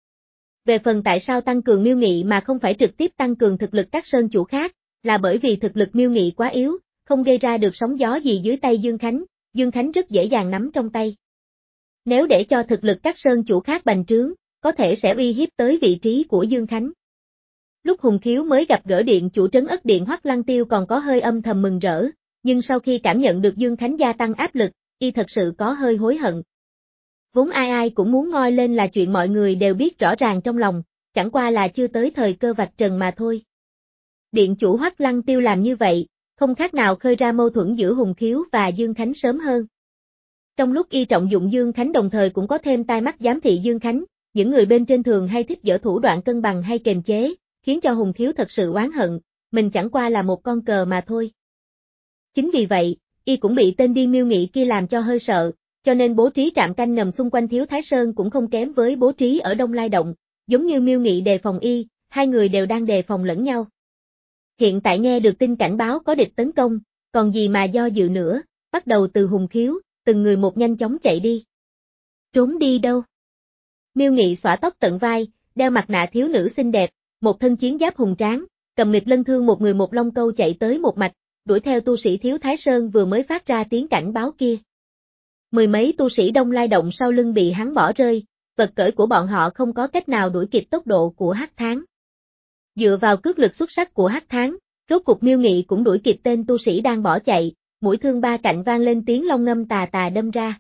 Về phần tại sao tăng cường Miêu Nghị mà không phải trực tiếp tăng cường thực lực các sơn chủ khác, là bởi vì thực lực Miêu Nghị quá yếu, không gây ra được sóng gió gì dưới tay Dương Khánh, Dương Khánh rất dễ dàng nắm trong tay. Nếu để cho thực lực các sơn chủ khác bành trướng, có thể sẽ uy hiếp tới vị trí của Dương Khánh. Lúc Hùng Khiếu mới gặp gỡ điện chủ trấn Ất Điện Hoắc Lăng Tiêu còn có hơi âm thầm mừng rỡ, nhưng sau khi cảm nhận được Dương Khánh gia tăng áp lực, y thật sự có hơi hối hận. Vốn ai ai cũng muốn ngoi lên là chuyện mọi người đều biết rõ ràng trong lòng, chẳng qua là chưa tới thời cơ vạch trần mà thôi. Điện chủ Hoắc Lăng Tiêu làm như vậy, không khác nào khơi ra mâu thuẫn giữa Hùng Khiếu và Dương Khánh sớm hơn. Trong lúc y trọng dụng Dương Khánh đồng thời cũng có thêm tai mắt giám thị Dương Khánh, những người bên trên thường hay thích dở thủ đoạn cân bằng hay kềm chế, khiến cho Hùng Khiếu thật sự oán hận, mình chẳng qua là một con cờ mà thôi. Chính vì vậy, y cũng bị tên điên Miêu Nghị kia làm cho hơi sợ, cho nên bố trí trạm canh ngầm xung quanh Thiếu Thái Sơn cũng không kém với bố trí ở Đông Lai Động, giống như Miêu Nghị đề phòng y, hai người đều đang đề phòng lẫn nhau. Hiện tại nghe được tin cảnh báo có địch tấn công, còn gì mà do dự nữa, bắt đầu từ Hùng Khiếu, từng người một nhanh chóng chạy đi. Trốn đi đâu? Miêu Nghị xõa tóc tận vai, đeo mặt nạ thiếu nữ xinh đẹp, một thân chiến giáp hùng tráng, cầm Nghịch Lân thương một người một long câu chạy tới một mạch, đuổi theo tu sĩ Thiếu Thái Sơn vừa mới phát ra tiếng cảnh báo kia. Mười mấy tu sĩ Đông Lai Động sau lưng bị hắn bỏ rơi, vật cởi của bọn họ không có cách nào đuổi kịp tốc độ của Hắc Thán. Dựa vào cước lực xuất sắc của Hắc Thán, rốt cục Miêu Nghị cũng đuổi kịp tên tu sĩ đang bỏ chạy, mũi thương ba cạnh vang lên tiếng long ngâm tà tà đâm ra.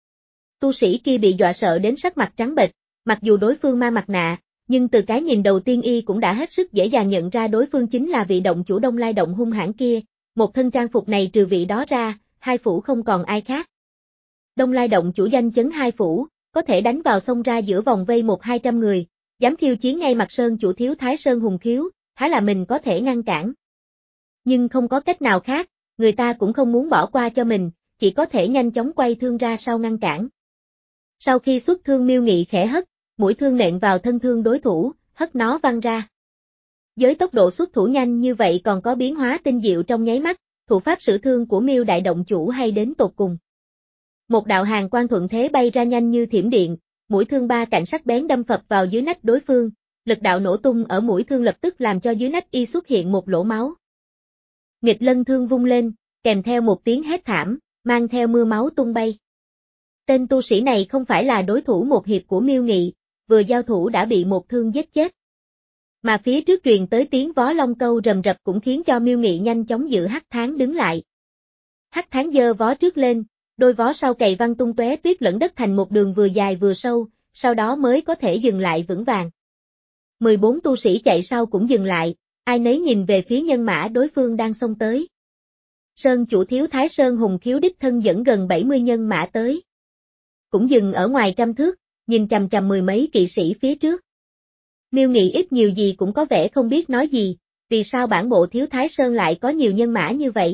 Tu sĩ kia bị dọa sợ đến sắc mặt trắng bệch, mặc dù đối phương mang mặt nạ, nhưng từ cái nhìn đầu tiên y cũng đã hết sức dễ dàng nhận ra đối phương chính là vị động chủ Đông Lai Động hung hãn kia, một thân trang phục này trừ vị đó ra, hai phủ không còn ai khác. Đông Lai Động chủ danh chấn hai phủ, có thể đánh vào xông ra giữa vòng vây một hai trăm người, dám khiêu chiến ngay mặt sơn chủ Thiếu Thái Sơn Hùng Khiếu, há là mình có thể ngăn cản. Nhưng không có cách nào khác, người ta cũng không muốn bỏ qua cho mình, chỉ có thể nhanh chóng quay thương ra sau ngăn cản. Sau khi xuất thương Miêu Nghị khẽ hất, mũi thương nện vào thân thương đối thủ, hất nó văng ra. Với tốc độ xuất thủ nhanh như vậy còn có biến hóa tinh diệu trong nháy mắt, thủ pháp sử thương của Miêu đại động chủ hay đến tột cùng. Một đạo hàn quang thuận thế bay ra nhanh như thiểm điện, mũi thương ba cạnh sắc bén đâm phập vào dưới nách đối phương, lực đạo nổ tung ở mũi thương lập tức làm cho dưới nách y xuất hiện một lỗ máu. Nghịch Lân thương vung lên, kèm theo một tiếng hét thảm, mang theo mưa máu tung bay. Tên tu sĩ này không phải là đối thủ một hiệp của Miêu Nghị, vừa giao thủ đã bị một thương giết chết. Mà phía trước truyền tới tiếng vó long câu rầm rập cũng khiến cho Miêu Nghị nhanh chóng giữ Hắc Thán đứng lại. Hắc Thán giơ vó trước lên, đôi vó sau cày văng tung tóe tuyết lẫn đất thành một đường vừa dài vừa sâu, sau đó mới có thể dừng lại vững vàng. mười bốn tu sĩ chạy sau cũng dừng lại, ai nấy nhìn về phía nhân mã đối phương đang xông tới. Sơn chủ Thiếu Thái Sơn Hùng Khiếu đích thân dẫn gần bảy mươi nhân mã tới. Cũng dừng ở ngoài trăm thước, nhìn chằm chằm mười mấy kỵ sĩ phía trước. Miêu Nghị ít nhiều gì cũng có vẻ không biết nói gì, vì sao bản bộ Thiếu Thái Sơn lại có nhiều nhân mã như vậy.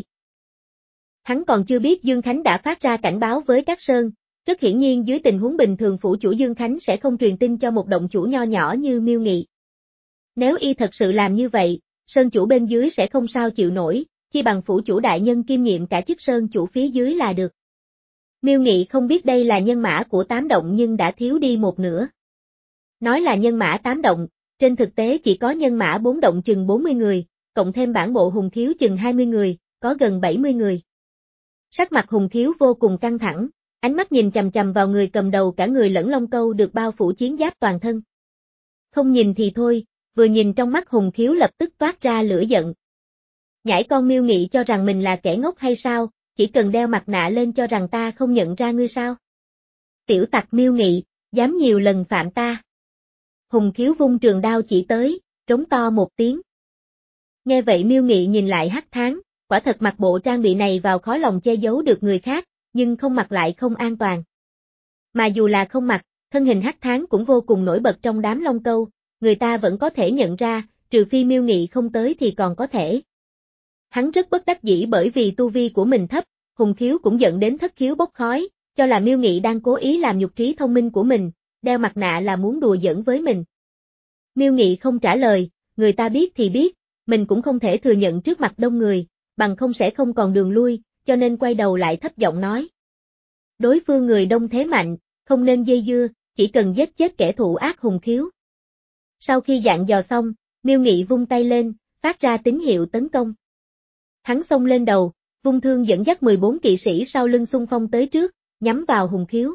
Hắn còn chưa biết Dương Khánh đã phát ra cảnh báo với các sơn, rất hiển nhiên dưới tình huống bình thường phủ chủ Dương Khánh sẽ không truyền tin cho một động chủ nho nhỏ như Miêu Nghị. Nếu y thật sự làm như vậy, sơn chủ bên dưới sẽ không sao chịu nổi, chi bằng phủ chủ đại nhân kiêm nhiệm cả chức sơn chủ phía dưới là được. Miêu Nghị không biết đây là nhân mã của tám động nhưng đã thiếu đi một nửa. Nói là nhân mã tám động, trên thực tế chỉ có nhân mã bốn động chừng bốn mươi người, cộng thêm bản bộ Hùng Khiếu chừng hai mươi người, có gần bảy mươi người. Sắc mặt Hùng Khiếu vô cùng căng thẳng, ánh mắt nhìn chằm chằm vào người cầm đầu, cả người lẫn lông câu được bao phủ chiến giáp toàn thân. Không nhìn thì thôi, vừa nhìn trong mắt Hùng Khiếu lập tức toát ra lửa giận. Nhãi con Miêu Nghị cho rằng mình là kẻ ngốc hay sao, chỉ cần đeo mặt nạ lên cho rằng ta không nhận ra ngươi sao? Tiểu tặc Miêu Nghị, dám nhiều lần phạm ta. Hùng Khiếu vung trường đao chỉ tới, trống to một tiếng. Nghe vậy Miêu Nghị nhìn lại Hắc Thán, quả thật mặc bộ trang bị này vào khó lòng che giấu được người khác, nhưng không mặc lại không an toàn. Mà dù là không mặc, thân hình Hắc Thán cũng vô cùng nổi bật trong đám lông câu, người ta vẫn có thể nhận ra, trừ phi Miêu Nghị không tới thì còn có thể. Hắn rất bất đắc dĩ bởi vì tu vi của mình thấp, Hùng Khiếu cũng giận đến thất khiếu bốc khói, cho là Miêu Nghị đang cố ý làm nhục trí thông minh của mình, đeo mặt nạ là muốn đùa giỡn với mình. Miêu Nghị không trả lời, người ta biết thì biết, mình cũng không thể thừa nhận trước mặt đông người, bằng không sẽ không còn đường lui, cho nên quay đầu lại thấp giọng nói. Đối phương người đông thế mạnh, không nên dây dưa, chỉ cần giết chết kẻ thù ác Hùng Khiếu. Sau khi dặn dò xong, Miêu Nghị vung tay lên, phát ra tín hiệu tấn công. Hắn xông lên đầu, vung thương dẫn dắt mười bốn kỵ sĩ sau lưng xung phong tới trước, nhắm vào Hùng Khiếu.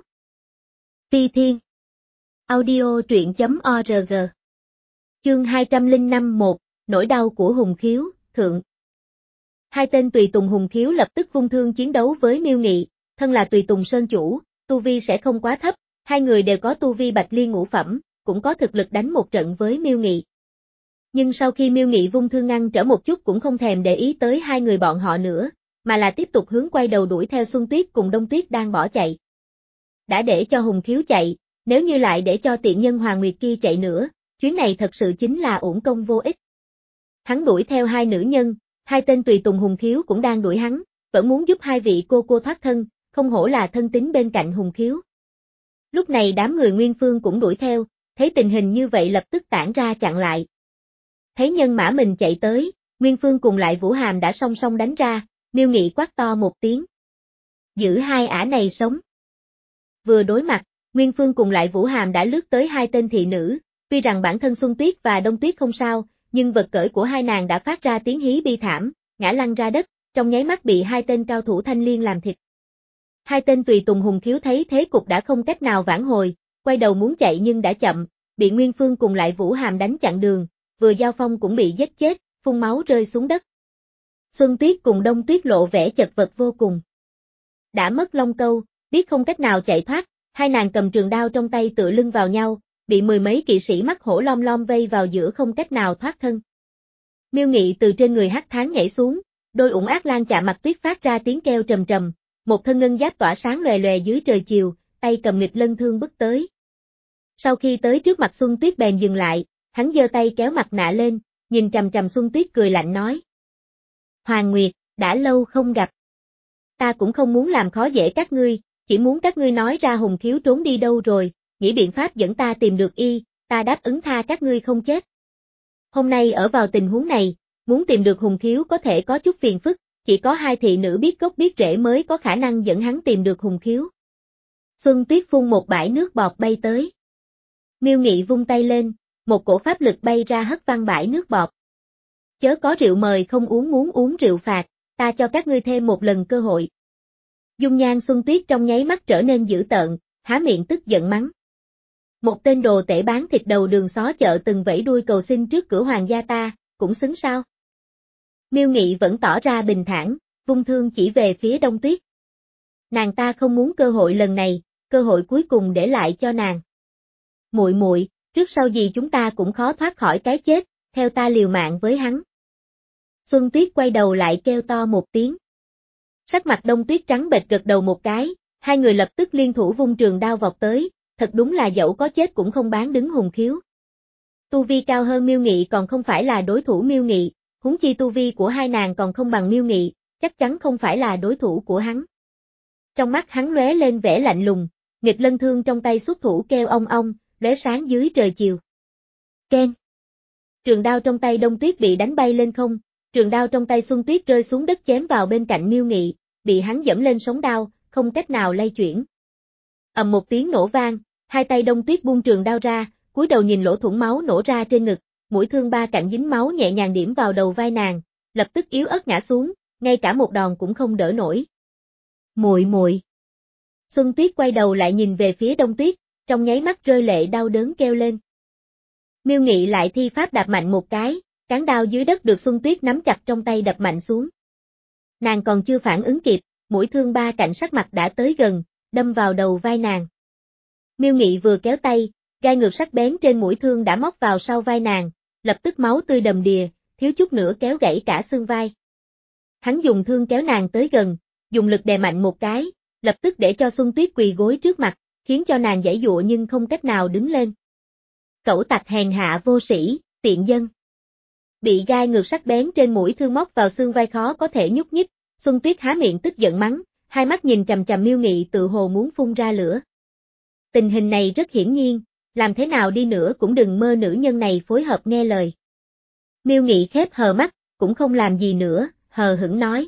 Ti Thiên Audio truyện chấm org Chương hai trăm lẻ năm một, nỗi đau của Hùng Khiếu, thượng. Hai tên tùy tùng Hùng Khiếu lập tức vung thương chiến đấu với Miêu Nghị, thân là tùy tùng sơn chủ, tu vi sẽ không quá thấp, hai người đều có tu vi bạch liên ngũ phẩm, cũng có thực lực đánh một trận với Miêu Nghị. Nhưng sau khi Miêu Nghị vung thương ngăn trở một chút cũng không thèm để ý tới hai người bọn họ nữa, mà là tiếp tục hướng quay đầu đuổi theo Xuân Tuyết cùng Đông Tuyết đang bỏ chạy. Đã để cho Hùng Khiếu chạy, nếu như lại để cho tiện nhân Hoàng Nguyệt kia chạy nữa, chuyến này thật sự chính là uổng công vô ích. Hắn đuổi theo hai nữ nhân, hai tên tùy tùng Hùng Khiếu cũng đang đuổi hắn, vẫn muốn giúp hai vị cô cô thoát thân, không hổ là thân tín bên cạnh Hùng Khiếu. Lúc này đám người Nguyên Phương cũng đuổi theo, thấy tình hình như vậy lập tức tản ra chặn lại. Thấy nhân mã mình chạy tới, Nguyên Phương cùng lại Vũ Hàm đã song song đánh ra, Miêu Nghị quát to một tiếng. Giữ hai ả này sống. Vừa đối mặt, Nguyên Phương cùng lại Vũ Hàm đã lướt tới hai tên thị nữ, tuy rằng bản thân Xuân Tuyết và Đông Tuyết không sao, nhưng vật cởi của hai nàng đã phát ra tiếng hí bi thảm, ngã lăn ra đất, trong nháy mắt bị hai tên cao thủ thanh liên làm thịt. Hai tên tùy tùng Hùng Khiếu thấy thế cục đã không cách nào vãn hồi, quay đầu muốn chạy nhưng đã chậm, bị Nguyên Phương cùng lại Vũ Hàm đánh chặn đường, vừa giao phong cũng bị giết chết, phun máu rơi xuống đất. Xuân Tuyết cùng Đông Tuyết lộ vẻ chật vật vô cùng. Đã mất long câu, biết không cách nào chạy thoát, hai nàng cầm trường đao trong tay tựa lưng vào nhau, bị mười mấy kỵ sĩ mắt hổ lom lom vây vào giữa không cách nào thoát thân. Miêu Nghị từ trên người Hắc Thán nhảy xuống, đôi ủng ác lan chạm mặt tuyết phát ra tiếng kêu trầm trầm, một thân ngân giáp tỏa sáng lòe lòe dưới trời chiều, tay cầm nghịch lân thương bước tới. Sau khi tới trước mặt Xuân Tuyết bèn dừng lại, hắn giơ tay kéo mặt nạ lên, nhìn chằm chằm Xuân Tuyết cười lạnh nói. Hoàng Nguyệt, đã lâu không gặp. Ta cũng không muốn làm khó dễ các ngươi, chỉ muốn các ngươi nói ra Hùng Khiếu trốn đi đâu rồi, nghĩ biện pháp dẫn ta tìm được y, ta đáp ứng tha các ngươi không chết. Hôm nay ở vào tình huống này, muốn tìm được Hùng Khiếu có thể có chút phiền phức, chỉ có hai thị nữ biết gốc biết rễ mới có khả năng dẫn hắn tìm được Hùng Khiếu. Xuân Tuyết phun một bãi nước bọt bay tới. Miêu Nghị vung tay lên, một cổ pháp lực bay ra hất văng bãi nước bọt. Chớ có rượu mời không uống, muốn uống rượu phạt, ta cho các ngươi thêm một lần cơ hội. Dung nhan Xuân Tuyết trong nháy mắt trở nên dữ tợn, há miệng tức giận mắng. Một tên đồ tể bán thịt đầu đường xó chợ từng vẫy đuôi cầu xin trước cửa hoàng gia ta, cũng xứng sao? Miêu Nghị vẫn tỏ ra bình thản, vung thương chỉ về phía Đông Tuyết. Nàng ta không muốn cơ hội lần này, cơ hội cuối cùng để lại cho nàng. Muội muội, trước sau gì chúng ta cũng khó thoát khỏi cái chết, theo ta liều mạng với hắn. Xuân Tuyết quay đầu lại kêu to một tiếng. Sắc mặt Đông Tuyết trắng bệch gật đầu một cái, hai người lập tức liên thủ vung trường đao vọt tới, thật đúng là dẫu có chết cũng không bán đứng Hùng Khiếu. Tu vi cao hơn Miêu Nghị còn không phải là đối thủ Miêu Nghị, huống chi tu vi của hai nàng còn không bằng Miêu Nghị, chắc chắn không phải là đối thủ của hắn. Trong mắt hắn lóe lên vẻ lạnh lùng, nghịch lân thương trong tay xuất thủ kêu ong ong, lóe sáng dưới trời chiều. Keng. Trường đao trong tay Đông Tuyết bị đánh bay lên không, trường đao trong tay Xuân Tuyết rơi xuống đất chém vào bên cạnh Miêu Nghị, bị hắn dẫm lên sống đao, không cách nào lay chuyển. Ầm một tiếng nổ vang, hai tay Đông Tuyết buông trường đao ra, cúi đầu nhìn lỗ thủng máu nổ ra trên ngực, mũi thương ba cạnh dính máu nhẹ nhàng điểm vào đầu vai nàng, lập tức yếu ớt ngã xuống, ngay cả một đòn cũng không đỡ nổi. Muội muội. Xuân Tuyết quay đầu lại nhìn về phía Đông Tuyết, trong nháy mắt rơi lệ đau đớn kêu lên. Miêu Nghị lại thi pháp đạp mạnh một cái, cán đao dưới đất được Xuân Tuyết nắm chặt trong tay đập mạnh xuống. Nàng còn chưa phản ứng kịp, mũi thương ba cạnh sắc mặt đã tới gần, đâm vào đầu vai nàng. Miêu Nghị vừa kéo tay, gai ngược sắc bén trên mũi thương đã móc vào sau vai nàng, lập tức máu tươi đầm đìa, thiếu chút nữa kéo gãy cả xương vai. Hắn dùng thương kéo nàng tới gần, dùng lực đè mạnh một cái, lập tức để cho Xuân Tuyết quỳ gối trước mặt, khiến cho nàng giãy giụa nhưng không cách nào đứng lên. Cẩu tặc hèn hạ vô sĩ, tiện dân. Bị gai ngược sắc bén trên mũi thương móc vào xương vai khó có thể nhúc nhích, Xuân Tuyết há miệng tức giận mắng, hai mắt nhìn chằm chằm Miêu Nghị tự hồ muốn phun ra lửa. Tình hình này rất hiển nhiên, làm thế nào đi nữa cũng đừng mơ nữ nhân này phối hợp nghe lời. Miêu Nghị khép hờ mắt, cũng không làm gì nữa, hờ hững nói.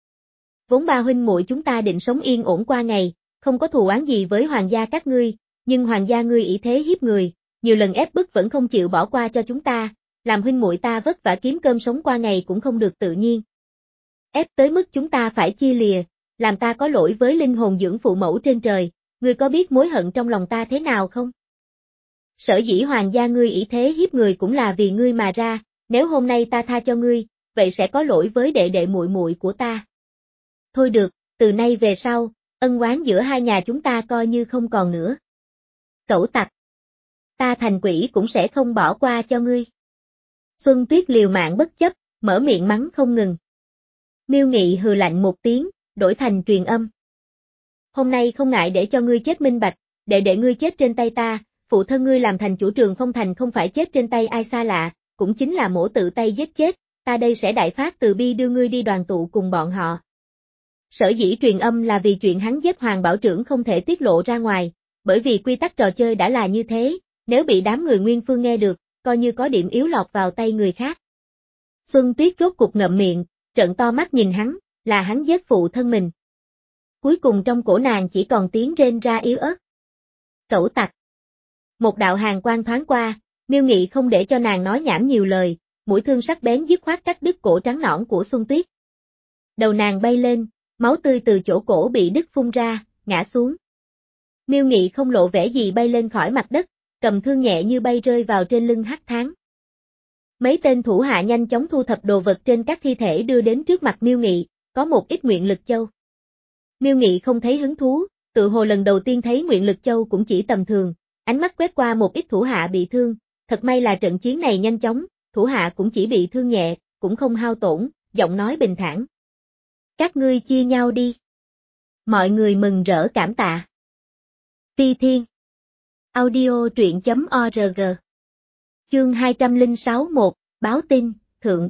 Vốn ba huynh muội chúng ta định sống yên ổn qua ngày, không có thù oán gì với hoàng gia các ngươi, nhưng hoàng gia ngươi ỷ thế hiếp người, nhiều lần ép bức vẫn không chịu bỏ qua cho chúng ta, làm huynh muội ta vất vả kiếm cơm sống qua ngày cũng không được tự nhiên. Ép tới mức chúng ta phải chia lìa, làm ta có lỗi với linh hồn dưỡng phụ mẫu trên trời, ngươi có biết mối hận trong lòng ta thế nào không? Sở dĩ hoàng gia ngươi ỷ thế hiếp người cũng là vì ngươi mà ra, nếu hôm nay ta tha cho ngươi, vậy sẽ có lỗi với đệ đệ muội muội của ta. Thôi được, từ nay về sau, ân oán giữa hai nhà chúng ta coi như không còn nữa. Cẩu tặc. Ta thành quỷ cũng sẽ không bỏ qua cho ngươi. Xuân Tuyết liều mạng bất chấp, mở miệng mắng không ngừng. Miêu Nghị hừ lạnh một tiếng, đổi thành truyền âm. Hôm nay không ngại để cho ngươi chết minh bạch, đệ đệ ngươi chết trên tay ta, phụ thân ngươi làm thành chủ Trường Phong Thành không phải chết trên tay ai xa lạ, cũng chính là mổ tự tay giết chết, ta đây sẽ đại phát từ bi đưa ngươi đi đoàn tụ cùng bọn họ. Sở dĩ truyền âm là vì chuyện hắn giết Hoàng Bảo Trưởng không thể tiết lộ ra ngoài, bởi vì quy tắc trò chơi đã là như thế, nếu bị đám người Nguyên Phương nghe được, coi như có điểm yếu lọt vào tay người khác. Xuân Tuyết rốt cục ngậm miệng, trợn to mắt nhìn hắn, là hắn giết phụ thân mình. Cuối cùng trong cổ nàng chỉ còn tiếng rên ra yếu ớt. Cẩu tặc. Một đạo hàn quang thoáng qua, Miêu Nghị không để cho nàng nói nhảm nhiều lời, mũi thương sắc bén dứt khoát cắt đứt cổ trắng nõn của Xuân Tuyết. Đầu nàng bay lên, máu tươi từ chỗ cổ bị đứt phun ra, ngã xuống. Miêu Nghị không lộ vẻ gì bay lên khỏi mặt đất, cầm thương nhẹ như bay rơi vào trên lưng Hắc Thắng. Mấy tên thủ hạ nhanh chóng thu thập đồ vật trên các thi thể đưa đến trước mặt Miêu Nghị, có một ít nguyện lực châu. Miêu Nghị không thấy hứng thú, tự hồ lần đầu tiên thấy nguyện lực châu cũng chỉ tầm thường, ánh mắt quét qua một ít thủ hạ bị thương, thật may là trận chiến này nhanh chóng, thủ hạ cũng chỉ bị thương nhẹ, cũng không hao tổn, giọng nói bình thản. Các ngươi chia nhau đi. Mọi người mừng rỡ cảm tạ. Phi Thiên. Audio truyện chấm org. Chương hai trăm lẻ sáu một, báo tin, thượng.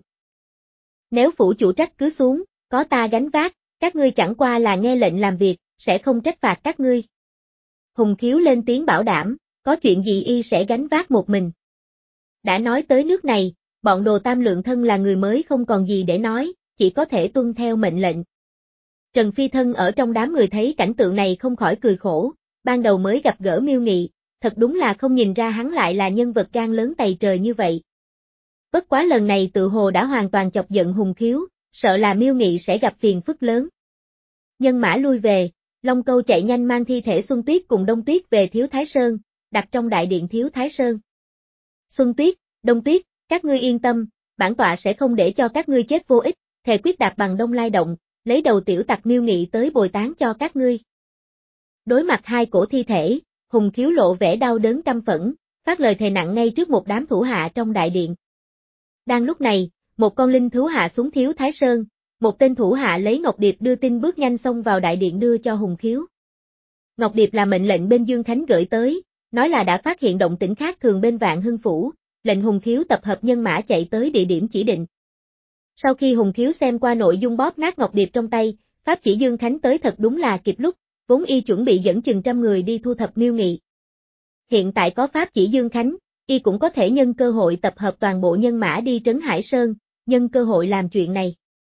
Nếu phủ chủ trách cứ xuống, có ta gánh vác, các ngươi chẳng qua là nghe lệnh làm việc, sẽ không trách phạt các ngươi. Hùng Khiếu lên tiếng bảo đảm, có chuyện gì y sẽ gánh vác một mình. Đã nói tới nước này, bọn Đồ Tam Lượng Thân là người mới không còn gì để nói, chỉ có thể tuân theo mệnh lệnh. Trần Phi Thân ở trong đám người thấy cảnh tượng này không khỏi cười khổ, ban đầu mới gặp gỡ Miêu Nghị, thật đúng là không nhìn ra hắn lại là nhân vật gan lớn tày trời như vậy. Bất quá lần này tự hồ đã hoàn toàn chọc giận Hùng Khiếu, sợ là Miêu Nghị sẽ gặp phiền phức lớn. Nhân mã lui về, Long Câu chạy nhanh mang thi thể Xuân Tuyết cùng Đông Tuyết về Thiếu Thái Sơn, đặt trong đại điện Thiếu Thái Sơn. Xuân Tuyết, Đông Tuyết, các ngươi yên tâm, bản tọa sẽ không để cho các ngươi chết vô ích, thề quyết đạp bằng Đông Lai Động, lấy đầu tiểu tặc Miêu Nghị tới bồi táng cho các ngươi. Đối mặt hai cổ thi thể, Hùng Khiếu lộ vẻ đau đớn căm phẫn, phát lời thề nặng ngay trước một đám thủ hạ trong đại điện. Đang lúc này, một con linh thú hạ xuống Thiếu Thái Sơn, một tên thủ hạ lấy Ngọc Điệp đưa tin bước nhanh xông vào đại điện đưa cho Hùng Khiếu. Ngọc Điệp là mệnh lệnh bên Dương Khánh gửi tới, nói là đã phát hiện động tĩnh khác thường bên Vạn Hưng Phủ, lệnh Hùng Khiếu tập hợp nhân mã chạy tới địa điểm chỉ định. Sau khi Hùng Khiếu xem qua nội dung bóp nát Ngọc Điệp trong tay, pháp chỉ Dương Khánh tới thật đúng là kịp lúc, vốn y chuẩn bị dẫn chừng trăm người đi thu thập Miêu Nghị. Hiện tại có pháp chỉ Dương Khánh, y cũng có thể nhân cơ hội tập hợp toàn bộ nhân mã đi trấn Hải Sơn, nhân cơ hội làm chuyện này.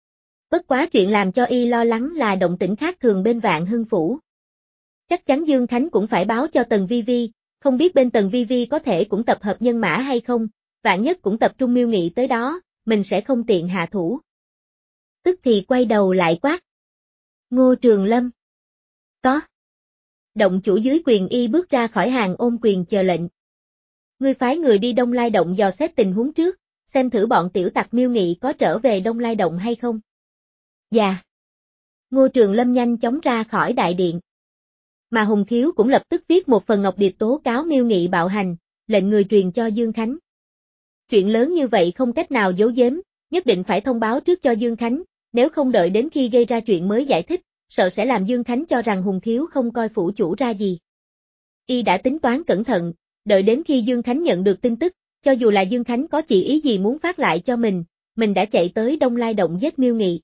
Bất quá chuyện làm cho y lo lắng là động tĩnh khác thường bên Vạn Hưng Phủ. Chắc chắn Dương Khánh cũng phải báo cho Tần Vi Vi, không biết bên Tần Vi Vi có thể cũng tập hợp nhân mã hay không, vạn nhất cũng tập trung Miêu Nghị tới đó, mình sẽ không tiện hạ thủ. Tức thì quay đầu lại quát. Ngô Trường Lâm. Có. Động chủ dưới quyền y bước ra khỏi hàng ôm quyền chờ lệnh. Ngươi phái người đi Đông Lai Động dò xét tình huống trước, xem thử bọn tiểu tặc Miêu Nghị có trở về Đông Lai Động hay không. Dạ. Ngô Trường Lâm nhanh chóng ra khỏi đại điện. Mà Hùng Khiếu cũng lập tức viết một phần ngọc điệp tố cáo Miêu Nghị bạo hành, lệnh người truyền cho Dương Khánh. Chuyện lớn như vậy không cách nào giấu giếm, nhất định phải thông báo trước cho Dương Khánh, nếu không đợi đến khi gây ra chuyện mới giải thích, sợ sẽ làm Dương Khánh cho rằng Hùng Khiếu không coi phủ chủ ra gì. Y đã tính toán cẩn thận, đợi đến khi Dương Khánh nhận được tin tức, cho dù là Dương Khánh có chỉ ý gì muốn phát lại cho mình, mình đã chạy tới Đông Lai Động giết Miêu Nghị.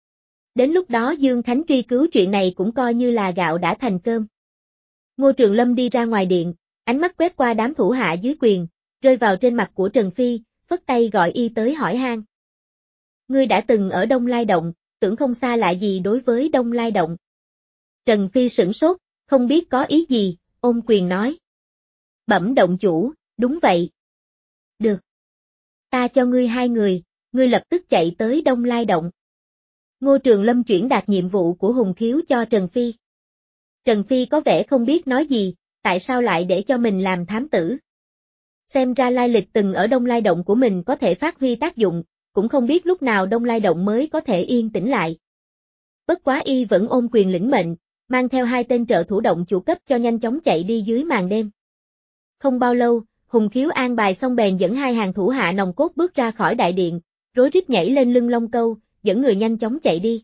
Đến lúc đó Dương Khánh truy cứu chuyện này cũng coi như là gạo đã thành cơm. Ngô Trường Lâm đi ra ngoài điện, ánh mắt quét qua đám thủ hạ dưới quyền, rơi vào trên mặt của Trần Phi, phất tay gọi y tới hỏi han. Ngươi đã từng ở Đông Lai Động, tưởng không xa lạ gì đối với Đông Lai Động. Trần Phi sửng sốt, không biết có ý gì, ôm quyền nói. Bẩm động chủ, đúng vậy. Được. Ta cho ngươi hai người, ngươi lập tức chạy tới Đông Lai Động. Ngô Trường Lâm chuyển đạt nhiệm vụ của Hùng Khiếu cho Trần Phi. Trần Phi có vẻ không biết nói gì, tại sao lại để cho mình làm thám tử. Xem ra lai lịch từng ở Đông Lai Động của mình có thể phát huy tác dụng, cũng không biết lúc nào Đông Lai Động mới có thể yên tĩnh lại. Bất quá y vẫn ôm quyền lĩnh mệnh, mang theo hai tên trợ thủ động chủ cấp cho nhanh chóng chạy đi dưới màn đêm. Không bao lâu, Hùng Khiếu an bài xong bèn dẫn hai hàng thủ hạ nòng cốt bước ra khỏi đại điện, rối rít nhảy lên lưng Long Câu, dẫn người nhanh chóng chạy đi.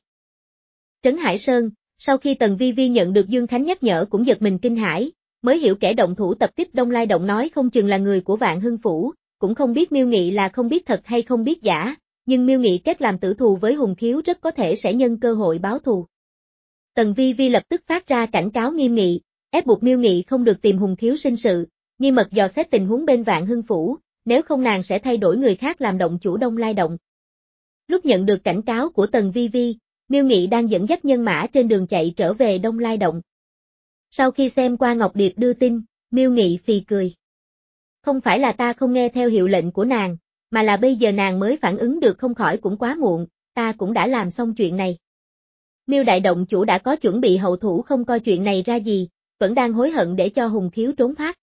Trấn Hải Sơn, sau khi Tần Vi Vi nhận được Dương Khánh nhắc nhở cũng giật mình kinh hãi, mới hiểu kẻ động thủ tập kích Đông Lai Động nói không chừng là người của Vạn Hưng Phủ, cũng không biết Miêu Nghị là không biết thật hay không biết giả, nhưng Miêu Nghị kết làm tử thù với Hùng Khiếu rất có thể sẽ nhân cơ hội báo thù. Tần Vi Vi lập tức phát ra cảnh cáo nghiêm nghị, ép buộc Miêu Nghị không được tìm Hùng Khiếu sinh sự, nghiêm mật dò xét tình huống bên Vạn Hưng Phủ, nếu không nàng sẽ thay đổi người khác làm động chủ Đông Lai Động. Lúc nhận được cảnh cáo của Tần Vi Vi, Miêu Nghị đang dẫn dắt nhân mã trên đường chạy trở về Đông Lai Động. Sau khi xem qua Ngọc Điệp đưa tin, Miêu Nghị phì cười. Không phải là ta không nghe theo hiệu lệnh của nàng, mà là bây giờ nàng mới phản ứng được không khỏi cũng quá muộn, ta cũng đã làm xong chuyện này. Miêu đại động chủ đã có chuẩn bị hậu thủ không coi chuyện này ra gì, vẫn đang hối hận để cho Hùng Khiếu trốn thoát.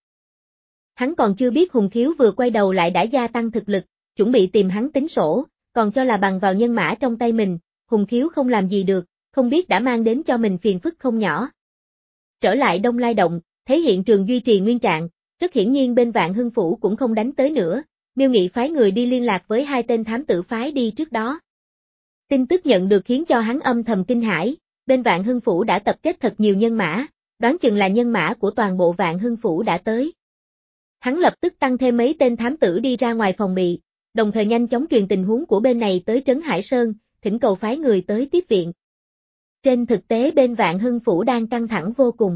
Hắn còn chưa biết Hùng Khiếu vừa quay đầu lại đã gia tăng thực lực, chuẩn bị tìm hắn tính sổ, còn cho là bằng vào nhân mã trong tay mình, Hùng Khiếu không làm gì được, không biết đã mang đến cho mình phiền phức không nhỏ. Trở lại Đông Lai Động, thấy hiện trường duy trì nguyên trạng, rất hiển nhiên bên Vạn Hưng Phủ cũng không đánh tới nữa, Miêu Nghị phái người đi liên lạc với hai tên thám tử phái đi trước đó. Tin tức nhận được khiến cho hắn âm thầm kinh hãi, bên Vạn Hưng Phủ đã tập kết thật nhiều nhân mã, đoán chừng là nhân mã của toàn bộ Vạn Hưng Phủ đã tới. Hắn lập tức tăng thêm mấy tên thám tử đi ra ngoài phòng bị, đồng thời nhanh chóng truyền tình huống của bên này tới Trấn Hải Sơn, thỉnh cầu phái người tới tiếp viện. Trên thực tế bên Vạn Hưng Phủ đang căng thẳng vô cùng.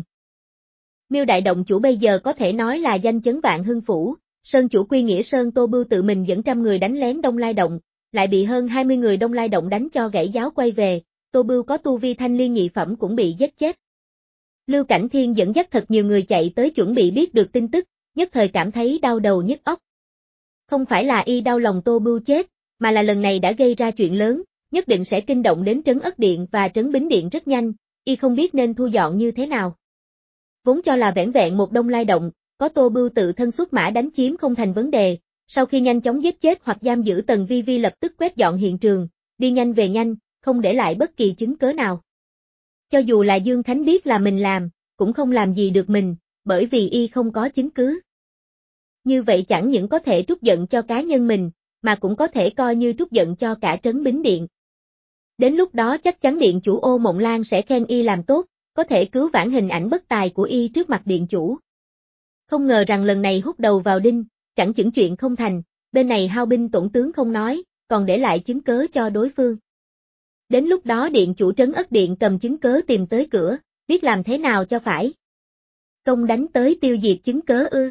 Miêu đại động chủ bây giờ có thể nói là danh chấn Vạn Hưng Phủ, Sơn chủ Quy Nghĩa Sơn Tô Bưu tự mình dẫn trăm người đánh lén Đông Lai Động, lại bị hơn hai mươi người Đông Lai Động đánh cho gãy giáo quay về, Tô Bưu có tu vi thanh liên nhị phẩm cũng bị giết chết. Lưu Cảnh Thiên dẫn dắt thật nhiều người chạy tới chuẩn bị biết được tin tức, nhất thời cảm thấy đau đầu nhức óc. Không phải là y đau lòng Tô Bưu chết, mà là lần này đã gây ra chuyện lớn, nhất định sẽ kinh động đến Trấn Ất Điện và Trấn Bính Điện rất nhanh, y không biết nên thu dọn như thế nào. Vốn cho là vẻn vẹn một Đông Lai Động, có Tô Bưu tự thân xuất mã đánh chiếm không thành vấn đề, sau khi nhanh chóng giết chết hoặc giam giữ Tần Vi Vi lập tức quét dọn hiện trường, đi nhanh về nhanh, không để lại bất kỳ chứng cớ nào. Cho dù là Dương Khánh biết là mình làm, cũng không làm gì được mình, bởi vì y không có chứng cứ. Như vậy chẳng những có thể trút giận cho cá nhân mình, mà cũng có thể coi như trút giận cho cả Trấn Bính Điện. Đến lúc đó chắc chắn điện chủ Ô Mộng Lan sẽ khen y làm tốt, có thể cứu vãn hình ảnh bất tài của y trước mặt điện chủ. Không ngờ rằng lần này hút đầu vào đinh, chẳng chững chuyện không thành, bên này hao binh tổn tướng không nói, còn để lại chứng cớ cho đối phương. Đến lúc đó điện chủ Trấn Ất Điện cầm chứng cớ tìm tới cửa, biết làm thế nào cho phải. Công đánh tới tiêu diệt chứng cớ ư.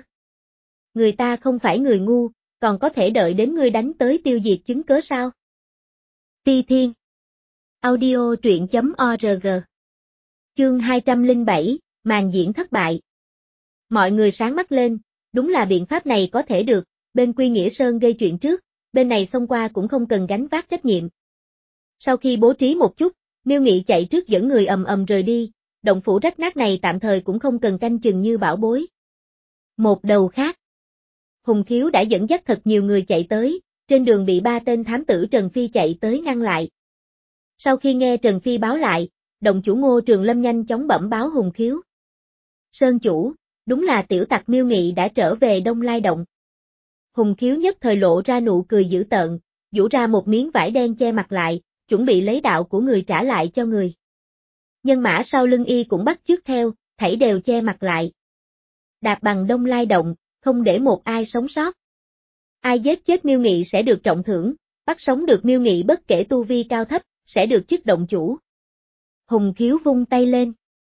Người ta không phải người ngu, còn có thể đợi đến ngươi đánh tới tiêu diệt chứng cớ sao? Phi Thiên. Audio truyện chấm org. Chương hai trăm lẻ bảy, màn diễn thất bại. Mọi người sáng mắt lên, đúng là biện pháp này có thể được, bên Quy Nghĩa Sơn gây chuyện trước, bên này xông qua cũng không cần gánh vác trách nhiệm. Sau khi bố trí một chút, Miêu Nghị chạy trước dẫn người ầm ầm rời đi, động phủ rách nát này tạm thời cũng không cần canh chừng như bảo bối. Một đầu khác, Hùng Khiếu đã dẫn dắt thật nhiều người chạy tới, trên đường bị ba tên thám tử Trần Phi chạy tới ngăn lại. Sau khi nghe Trần Phi báo lại, đồng chủ Ngô Trường Lâm nhanh chóng bẩm báo Hùng Khiếu. Sơn chủ, đúng là tiểu tặc Miêu Nghị đã trở về Đông Lai Động. Hùng Khiếu nhất thời lộ ra nụ cười dữ tợn, giũ ra một miếng vải đen che mặt lại, chuẩn bị lấy đạo của người trả lại cho người. Nhân mã sau lưng y cũng bắt chước theo, thảy đều che mặt lại. Đạp bằng Đông Lai Động, không để một ai sống sót. Ai giết chết Miêu Nghị sẽ được trọng thưởng, bắt sống được Miêu Nghị bất kể tu vi cao thấp, sẽ được chức động chủ. Hùng Khiếu vung tay lên,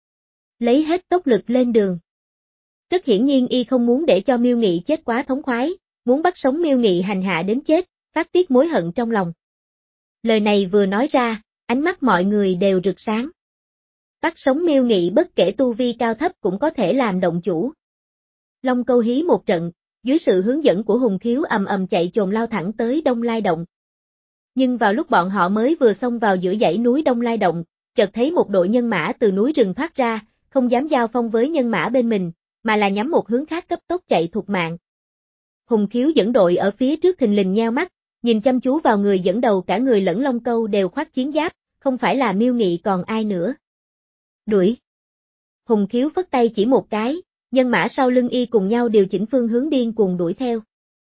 lấy hết tốc lực lên đường. Rất hiển nhiên y không muốn để cho Miêu Nghị chết quá thống khoái, muốn bắt sống Miêu Nghị hành hạ đến chết, phát tiết mối hận trong lòng. Lời này vừa nói ra, ánh mắt mọi người đều rực sáng. Bắt sống Miêu Nghị bất kể tu vi cao thấp cũng có thể làm động chủ. Long Câu hí một trận, dưới sự hướng dẫn của Hùng Khiếu ầm ầm chạy chồm lao thẳng tới Đông Lai Động. Nhưng vào lúc bọn họ mới vừa xông vào giữa dãy núi Đông Lai Động, chợt thấy một đội nhân mã từ núi rừng thoát ra, không dám giao phong với nhân mã bên mình, mà là nhắm một hướng khác cấp tốc chạy thục mạng. Hùng Khiếu dẫn đội ở phía trước thình lình nheo mắt, nhìn chăm chú vào người dẫn đầu, cả người lẫn Long Câu đều khoác chiến giáp, không phải là Miêu Nghị còn ai nữa. Đuổi! Hùng Khiếu phất tay chỉ một cái, nhân mã sau lưng y cùng nhau điều chỉnh phương hướng điên cuồng đuổi theo.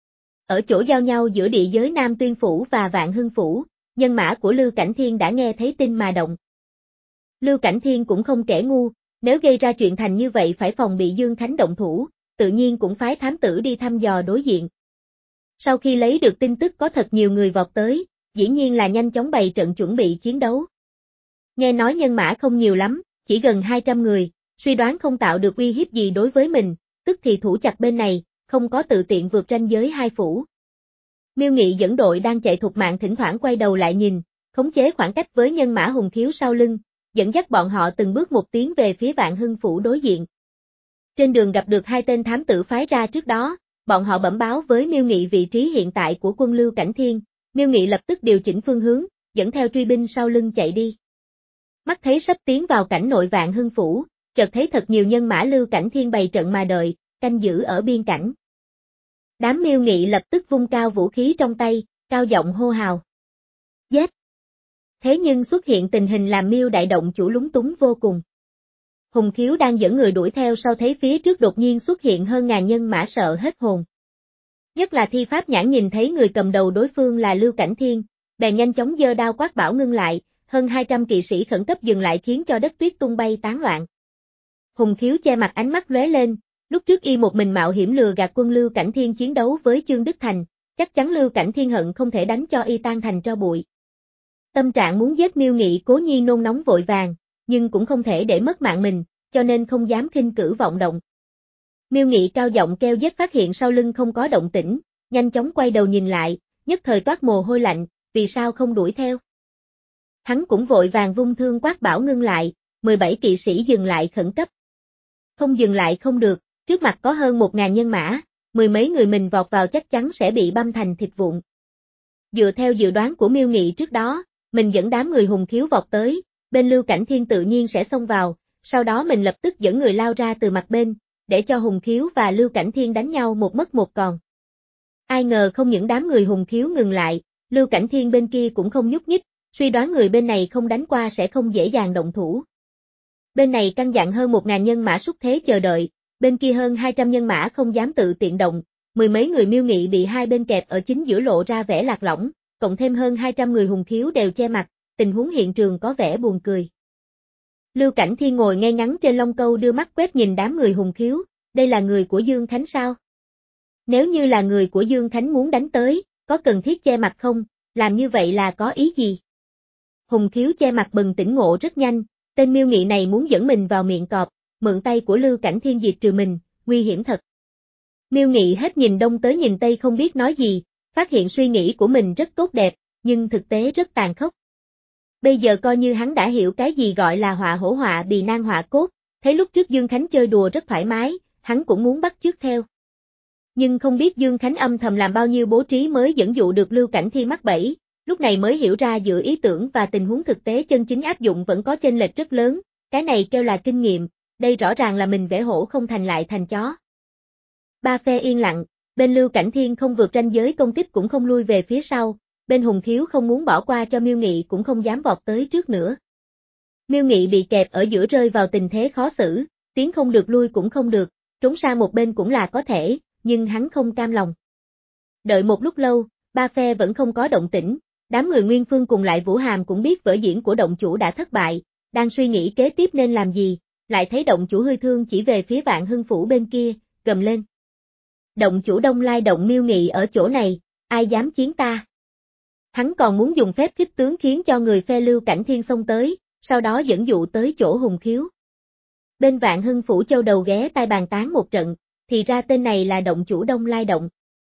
Ở chỗ giao nhau giữa địa giới Nam Tuyên Phủ và Vạn Hưng Phủ, nhân mã của Lưu Cảnh Thiên đã nghe thấy tin mà động. Lưu Cảnh Thiên cũng không kẻ ngu, nếu gây ra chuyện thành như vậy phải phòng bị Dương Khánh động thủ, tự nhiên cũng phái thám tử đi thăm dò đối diện. Sau khi lấy được tin tức có thật nhiều người vọt tới, dĩ nhiên là nhanh chóng bày trận chuẩn bị chiến đấu. Nghe nói nhân mã không nhiều lắm, chỉ gần hai trăm người, suy đoán không tạo được uy hiếp gì đối với mình, tức thì thủ chặt bên này, không có tự tiện vượt ranh giới hai phủ. Miêu Nghị dẫn đội đang chạy thục mạng thỉnh thoảng quay đầu lại nhìn, khống chế khoảng cách với nhân mã Hùng Khiếu sau lưng, dẫn dắt bọn họ từng bước một tiến về phía Vạn Hưng Phủ đối diện. Trên đường gặp được hai tên thám tử phái ra trước đó, bọn họ bẩm báo với Miêu Nghị vị trí hiện tại của quân Lưu Cảnh Thiên, Miêu Nghị lập tức điều chỉnh phương hướng, dẫn theo truy binh sau lưng chạy đi. Mắt thấy sắp tiến vào cảnh nội Vạn Hưng Phủ, chợt thấy thật nhiều nhân mã Lưu Cảnh Thiên bày trận mà đợi, canh giữ ở biên cảnh. Đám Miêu Nghị lập tức vung cao vũ khí trong tay, cao giọng hô hào. Giết! Thế nhưng xuất hiện tình hình làm Miêu đại động chủ lúng túng vô cùng. Hùng Khiếu đang dẫn người đuổi theo sau thấy phía trước đột nhiên xuất hiện hơn ngàn nhân mã sợ hết hồn. Nhất là Thi Pháp Nhãn nhìn thấy người cầm đầu đối phương là Lưu Cảnh Thiên, bèn nhanh chóng giơ đao quát bảo ngưng lại, hơn hai trăm kỵ sĩ khẩn cấp dừng lại khiến cho đất tuyết tung bay tán loạn. Hùng Khiếu che mặt ánh mắt lóe lên, lúc trước y một mình mạo hiểm lừa gạt quân Lưu Cảnh Thiên chiến đấu với Chương Đức Thành, chắc chắn Lưu Cảnh Thiên hận không thể đánh cho y tan thành tro bụi. Tâm trạng muốn giết Miêu Nghị cố nhiên nôn nóng vội vàng, nhưng cũng không thể để mất mạng mình, cho nên không dám khinh cử vọng động. Miêu Nghị cao giọng kêu giết phát hiện sau lưng không có động tĩnh, nhanh chóng quay đầu nhìn lại, nhất thời toát mồ hôi lạnh, vì sao không đuổi theo. Hắn cũng vội vàng vung thương quát bảo ngưng lại, mười bảy kỵ sĩ dừng lại khẩn cấp. Không dừng lại không được, trước mặt có hơn một ngàn nhân mã, mười mấy người mình vọt vào chắc chắn sẽ bị băm thành thịt vụn. Dựa theo dự đoán của Miêu Nghị trước đó, mình dẫn đám người Hùng Khiếu vọt tới, bên Lưu Cảnh Thiên tự nhiên sẽ xông vào, sau đó mình lập tức dẫn người lao ra từ mặt bên, để cho Hùng Khiếu và Lưu Cảnh Thiên đánh nhau một mất một còn. Ai ngờ không những đám người Hùng Khiếu ngừng lại, Lưu Cảnh Thiên bên kia cũng không nhúc nhích, suy đoán người bên này không đánh qua sẽ không dễ dàng động thủ. Bên này căn dặn hơn một ngàn nhân mã xúc thế chờ đợi, bên kia hơn hai trăm nhân mã không dám tự tiện động, mười mấy người Miêu Nghị bị hai bên kẹp ở chính giữa lộ ra vẻ lạc lõng, cộng thêm hơn hai trăm người Hùng Khiếu đều che mặt, tình huống hiện trường có vẻ buồn cười. Lưu Cảnh Thiên ngồi ngay ngắn trên Long Câu đưa mắt quét nhìn đám người Hùng Khiếu, đây là người của Dương Khánh sao? Nếu như là người của Dương Khánh muốn đánh tới, có cần thiết che mặt không, làm như vậy là có ý gì? Hùng Khiếu che mặt bừng tỉnh ngộ rất nhanh, tên Miêu Nghị này muốn dẫn mình vào miệng cọp, mượn tay của Lưu Cảnh Thiên diệt trừ mình, nguy hiểm thật. Miêu Nghị hết nhìn đông tới nhìn tây không biết nói gì, phát hiện suy nghĩ của mình rất tốt đẹp, nhưng thực tế rất tàn khốc. Bây giờ coi như hắn đã hiểu cái gì gọi là họa hổ họa bì nan họa cốt, thấy lúc trước Dương Khánh chơi đùa rất thoải mái, hắn cũng muốn bắt chước theo. Nhưng không biết Dương Khánh âm thầm làm bao nhiêu bố trí mới dẫn dụ được Lưu Cảnh Thiên mắc bẫy, lúc này mới hiểu ra giữa ý tưởng và tình huống thực tế chân chính áp dụng vẫn có chênh lệch rất lớn, cái này kêu là kinh nghiệm, đây rõ ràng là mình vẽ hổ không thành lại thành chó. Ba phe yên lặng, bên Lưu Cảnh Thiên không vượt ranh giới công kích cũng không lui về phía sau, bên Hùng Khiếu không muốn bỏ qua cho Miêu Nghị cũng không dám vọt tới trước nữa. Miêu Nghị bị kẹp ở giữa rơi vào tình thế khó xử, tiến không được lui cũng không được, trốn sang một bên cũng là có thể, nhưng hắn không cam lòng. Đợi một lúc lâu, ba phe vẫn không có động tĩnh, đám người Nguyên Phương cùng lại Vũ Hàm cũng biết vở diễn của động chủ đã thất bại, đang suy nghĩ kế tiếp nên làm gì, lại thấy động chủ hơi thương chỉ về phía Vạn Hưng Phủ bên kia, gầm lên. Động chủ Đông Lai động Miêu Nghị ở chỗ này, ai dám chiến ta? Hắn còn muốn dùng phép khích tướng khiến cho người phe Lưu Cảnh Thiên xông tới, sau đó dẫn dụ tới chỗ Hùng Khiếu. Bên Vạn Hưng Phủ châu đầu ghé tai bàn tán một trận, thì ra tên này là động chủ Đông Lai động.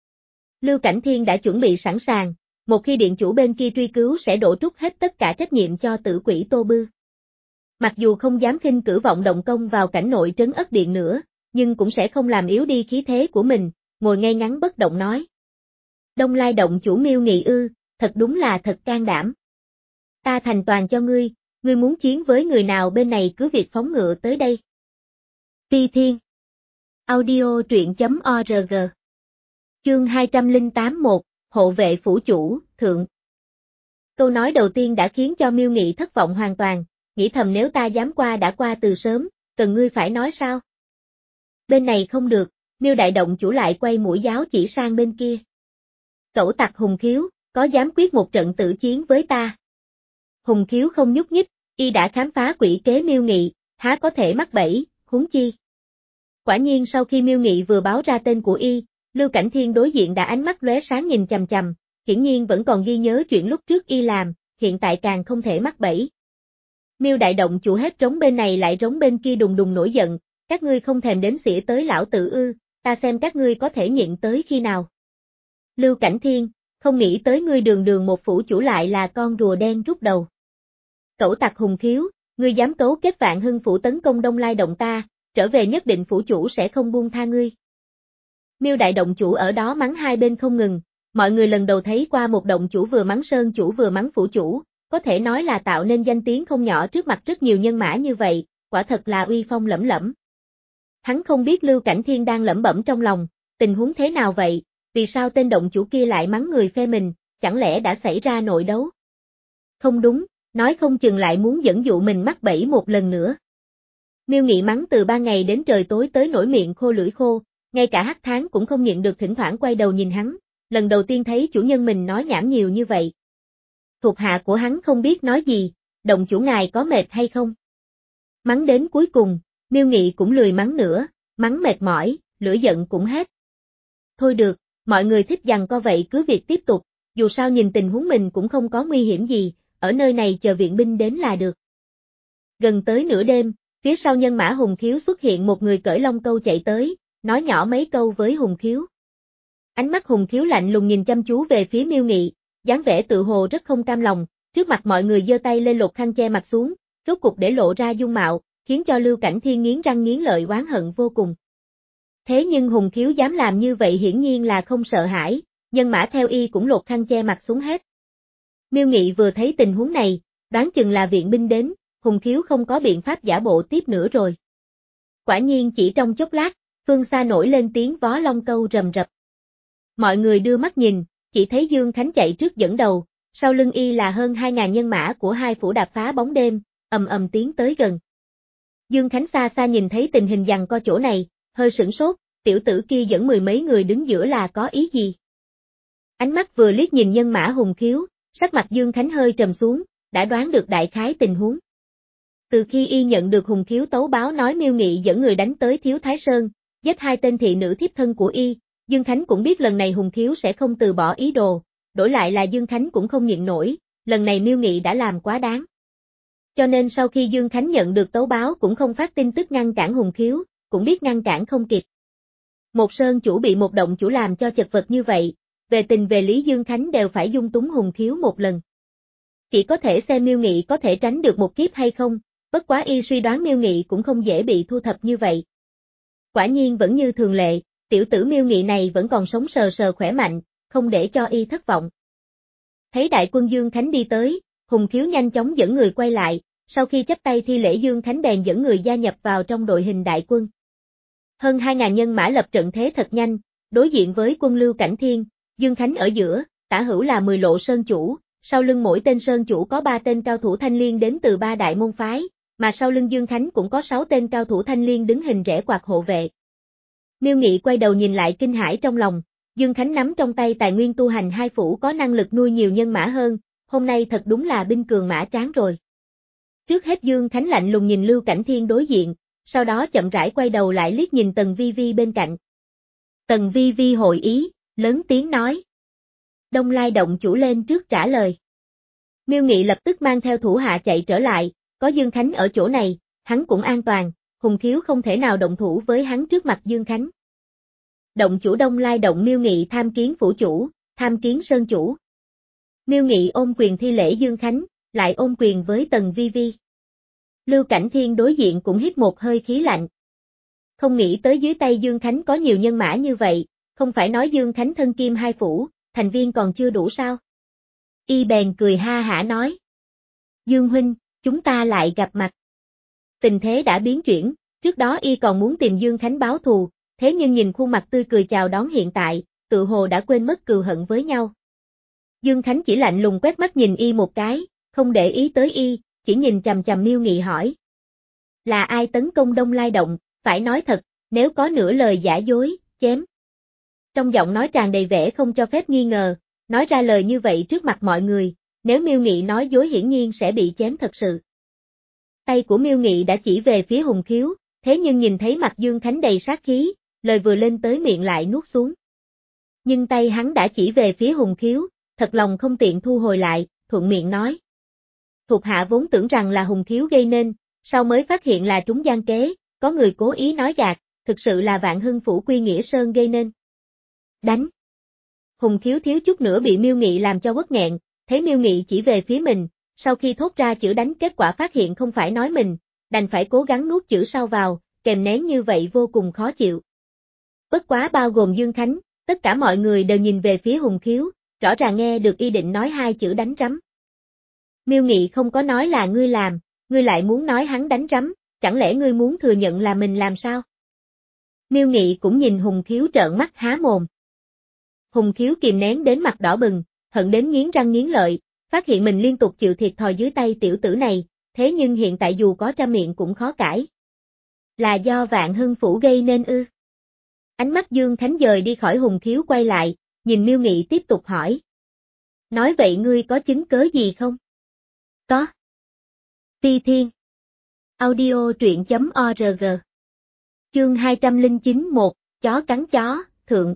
Lưu Cảnh Thiên đã chuẩn bị sẵn sàng, một khi điện chủ bên kia truy cứu sẽ đổ trút hết tất cả trách nhiệm cho tử quỷ Tô Bư. Mặc dù không dám khinh cử vọng động công vào cảnh nội trấn ất điện nữa, nhưng cũng sẽ không làm yếu đi khí thế của mình, ngồi ngay ngắn bất động nói. Đông Lai động chủ Miêu Nghị ư, thật đúng là thật can đảm. Ta thành toàn cho ngươi, ngươi muốn chiến với người nào bên này cứ việc phóng ngựa tới đây. Phi Thiên Audio truyện.org Chương hai trăm lẻ tám một, Hộ vệ phủ chủ, thượng. Câu nói đầu tiên đã khiến cho Miêu Nghị thất vọng hoàn toàn, nghĩ thầm nếu ta dám qua đã qua từ sớm, cần ngươi phải nói sao? Bên này không được, Miêu đại động chủ lại quay mũi giáo chỉ sang bên kia. Cẩu tặc Hùng Khiếu, có dám quyết một trận tử chiến với ta? Hùng Khiếu không nhúc nhích, y đã khám phá quỷ kế Miêu Nghị, há có thể mắc bẫy, huống chi. Quả nhiên sau khi Miêu Nghị vừa báo ra tên của y, Lưu Cảnh Thiên đối diện đã ánh mắt lóe sáng nhìn chằm chằm, hiển nhiên vẫn còn ghi nhớ chuyện lúc trước y làm, hiện tại càng không thể mắc bẫy. Miêu đại động chủ hết trống bên này lại trống bên kia đùng đùng nổi giận, các ngươi không thèm đếm xỉa tới lão tử ư, ta xem các ngươi có thể nhịn tới khi nào. Lưu Cảnh Thiên, không nghĩ tới ngươi đường đường một phủ chủ lại là con rùa đen rút đầu. Cẩu tặc Hùng Khiếu, ngươi dám cấu kết Vạn Hưng Phủ tấn công Đông Lai động ta, trở về nhất định phủ chủ sẽ không buông tha ngươi. Miêu đại động chủ ở đó mắng hai bên không ngừng, mọi người lần đầu thấy qua một động chủ vừa mắng sơn chủ vừa mắng phủ chủ, có thể nói là tạo nên danh tiếng không nhỏ trước mặt rất nhiều nhân mã như vậy, quả thật là uy phong lẫm lẫm. Hắn không biết Lưu Cảnh Thiên đang lẩm bẩm trong lòng, tình huống thế nào vậy, vì sao tên động chủ kia lại mắng người phe mình, chẳng lẽ đã xảy ra nội đấu? Không đúng, nói không chừng lại muốn dẫn dụ mình mắc bẫy một lần nữa. Miêu Nghị mắng từ ba ngày đến trời tối tới nổi miệng khô lưỡi khô, ngay cả Hắc Tháng cũng không nhịn được thỉnh thoảng quay đầu nhìn hắn, lần đầu tiên thấy chủ nhân mình nói nhảm nhiều như vậy. Thuộc hạ của hắn không biết nói gì, động chủ ngài có mệt hay không? Mắng đến cuối cùng, Miêu Nghị cũng lười mắng nữa, mắng mệt mỏi, lửa giận cũng hết. Thôi được, mọi người thích giằng co vậy cứ việc tiếp tục, dù sao nhìn tình huống mình cũng không có nguy hiểm gì, ở nơi này chờ viện binh đến là được. Gần tới nửa đêm, phía sau nhân mã Hùng Khiếu xuất hiện một người cởi lông câu chạy tới, nói nhỏ mấy câu với Hùng Khiếu. Ánh mắt Hùng Khiếu lạnh lùng nhìn chăm chú về phía Miêu Nghị, dáng vẻ tự hồ rất không cam lòng, trước mặt mọi người giơ tay lên lột khăn che mặt xuống, rốt cục để lộ ra dung mạo, khiến cho Lưu Cảnh Thiên nghiến răng nghiến lợi oán hận vô cùng. Thế nhưng Hùng Khiếu dám làm như vậy hiển nhiên là không sợ hãi, nhân mã theo y cũng lột khăn che mặt xuống hết. Miêu Nghị vừa thấy tình huống này, đoán chừng là viện binh đến, Hùng Khiếu không có biện pháp giả bộ tiếp nữa rồi. Quả nhiên chỉ trong chốc lát, phương xa nổi lên tiếng vó long câu rầm rập. Mọi người đưa mắt nhìn, chỉ thấy Dương Khánh chạy trước dẫn đầu, sau lưng y là hơn hai ngàn nhân mã của hai phủ đạp phá bóng đêm, ầm ầm tiến tới gần. Dương Khánh xa xa nhìn thấy tình hình giằng co chỗ này, hơi sửng sốt, tiểu tử kia dẫn mười mấy người đứng giữa là có ý gì? Ánh mắt vừa liếc nhìn nhân mã Hùng Khiếu, sắc mặt Dương Khánh hơi trầm xuống, đã đoán được đại khái tình huống. Từ khi y nhận được Hùng Khiếu tấu báo nói Miêu Nghị dẫn người đánh tới Thiếu Thái Sơn, giết hai tên thị nữ thiếp thân của y, Dương Khánh cũng biết lần này Hùng Khiếu sẽ không từ bỏ ý đồ, đổi lại là Dương Khánh cũng không nhịn nổi, lần này Miêu Nghị đã làm quá đáng. Cho nên sau khi Dương Khánh nhận được tấu báo cũng không phát tin tức ngăn cản Hùng Khiếu, cũng biết ngăn cản không kịp. Một sơn chủ bị một động chủ làm cho chật vật như vậy, về tình về lý Dương Khánh đều phải dung túng Hùng Khiếu một lần. Chỉ có thể xem Miêu Nghị có thể tránh được một kiếp hay không, bất quá y suy đoán Miêu Nghị cũng không dễ bị thu thập như vậy. Quả nhiên vẫn như thường lệ, tiểu tử Miêu Nghị này vẫn còn sống sờ sờ khỏe mạnh, không để cho y thất vọng. Thấy đại quân Dương Khánh đi tới, Hùng Khiếu nhanh chóng dẫn người quay lại, sau khi chắp tay thi lễ Dương Khánh bèn dẫn người gia nhập vào trong đội hình đại quân. Hơn hai ngàn nhân mã lập trận thế thật nhanh, đối diện với quân Lưu Cảnh Thiên, Dương Khánh ở giữa, tả hữu là mười lộ sơn chủ, sau lưng mỗi tên sơn chủ có ba tên cao thủ thanh liên đến từ ba đại môn phái, mà sau lưng Dương Khánh cũng có sáu tên cao thủ thanh liên đứng hình rẽ quạt hộ vệ. Miêu Nghị quay đầu nhìn lại kinh hãi trong lòng, Dương Khánh nắm trong tay tài nguyên tu hành hai phủ có năng lực nuôi nhiều nhân mã hơn, hôm nay thật đúng là binh cường mã tráng rồi. Trước hết Dương Khánh lạnh lùng nhìn Lưu Cảnh Thiên đối diện, sau đó chậm rãi quay đầu lại liếc nhìn Tần Vi Vi bên cạnh. Tần Vi Vi hội ý, lớn tiếng nói. Đông Lai động chủ lên trước trả lời. Miêu Nghị lập tức mang theo thủ hạ chạy trở lại, có Dương Khánh ở chỗ này, hắn cũng an toàn, Hùng Khiếu không thể nào động thủ với hắn trước mặt Dương Khánh. Động chủ Đông Lai động Miêu Nghị tham kiến phủ chủ, tham kiến sơn chủ. Miêu Nghị ôm quyền thi lễ Dương Khánh, lại ôm quyền với Tần Vi Vi. Lưu Cảnh Thiên đối diện cũng hít một hơi khí lạnh. Không nghĩ tới dưới tay Dương Khánh có nhiều nhân mã như vậy, không phải nói Dương Khánh thân kim hai phủ, thành viên còn chưa đủ sao? Y bèn cười ha hả nói. Dương huynh, chúng ta lại gặp mặt. Tình thế đã biến chuyển, trước đó Y còn muốn tìm Dương Khánh báo thù, thế nhưng nhìn khuôn mặt tươi cười chào đón hiện tại, tự hồ đã quên mất cừu hận với nhau. Dương Khánh chỉ lạnh lùng quét mắt nhìn Y một cái, không để ý tới Y, chỉ nhìn chằm chằm Miêu Nghị hỏi. Là ai tấn công Đông Lai động, phải nói thật, nếu có nửa lời giả dối, chém. Trong giọng nói tràn đầy vẻ không cho phép nghi ngờ, nói ra lời như vậy trước mặt mọi người, nếu Miêu Nghị nói dối hiển nhiên sẽ bị chém thật sự. Tay của Miêu Nghị đã chỉ về phía Hùng Khiếu, thế nhưng nhìn thấy mặt Dương Khánh đầy sát khí, lời vừa lên tới miệng lại nuốt xuống. Nhưng tay hắn đã chỉ về phía Hùng Khiếu, thật lòng không tiện thu hồi lại, thuận miệng nói. Thuộc hạ vốn tưởng rằng là Hùng Khiếu gây nên, sau mới phát hiện là trúng gian kế, có người cố ý nói gạt, thực sự là Vạn Hưng phủ Quy Nghĩa Sơn gây nên. Đánh. Hùng Khiếu thiếu chút nữa bị Miêu Nghị làm cho quất nghẹn, thấy Miêu Nghị chỉ về phía mình, sau khi thốt ra chữ đánh kết quả phát hiện không phải nói mình, đành phải cố gắng nuốt chữ sau vào, kèm nén như vậy vô cùng khó chịu. Bất quá bao gồm Dương Khánh, tất cả mọi người đều nhìn về phía Hùng Khiếu, rõ ràng nghe được Y định nói hai chữ đánh rắm. Miêu Nghị không có nói là ngươi làm, ngươi lại muốn nói hắn đánh rắm, chẳng lẽ ngươi muốn thừa nhận là mình làm sao? Miêu Nghị cũng nhìn Hùng Khiếu trợn mắt há mồm. Hùng Khiếu kìm nén đến mặt đỏ bừng, hận đến nghiến răng nghiến lợi, phát hiện mình liên tục chịu thiệt thòi dưới tay tiểu tử này, thế nhưng hiện tại dù có ra miệng cũng khó cãi. Là do Vạn Hưng phủ gây nên ư? Ánh mắt Dương Khánh dời đi khỏi Hùng Khiếu quay lại, nhìn Miêu Nghị tiếp tục hỏi. Nói vậy ngươi có chứng cớ gì không? Có. Phi Thiên. Audio truyện chấm org. Chương hai trăm lẻ chín một, chó cắn chó, thượng.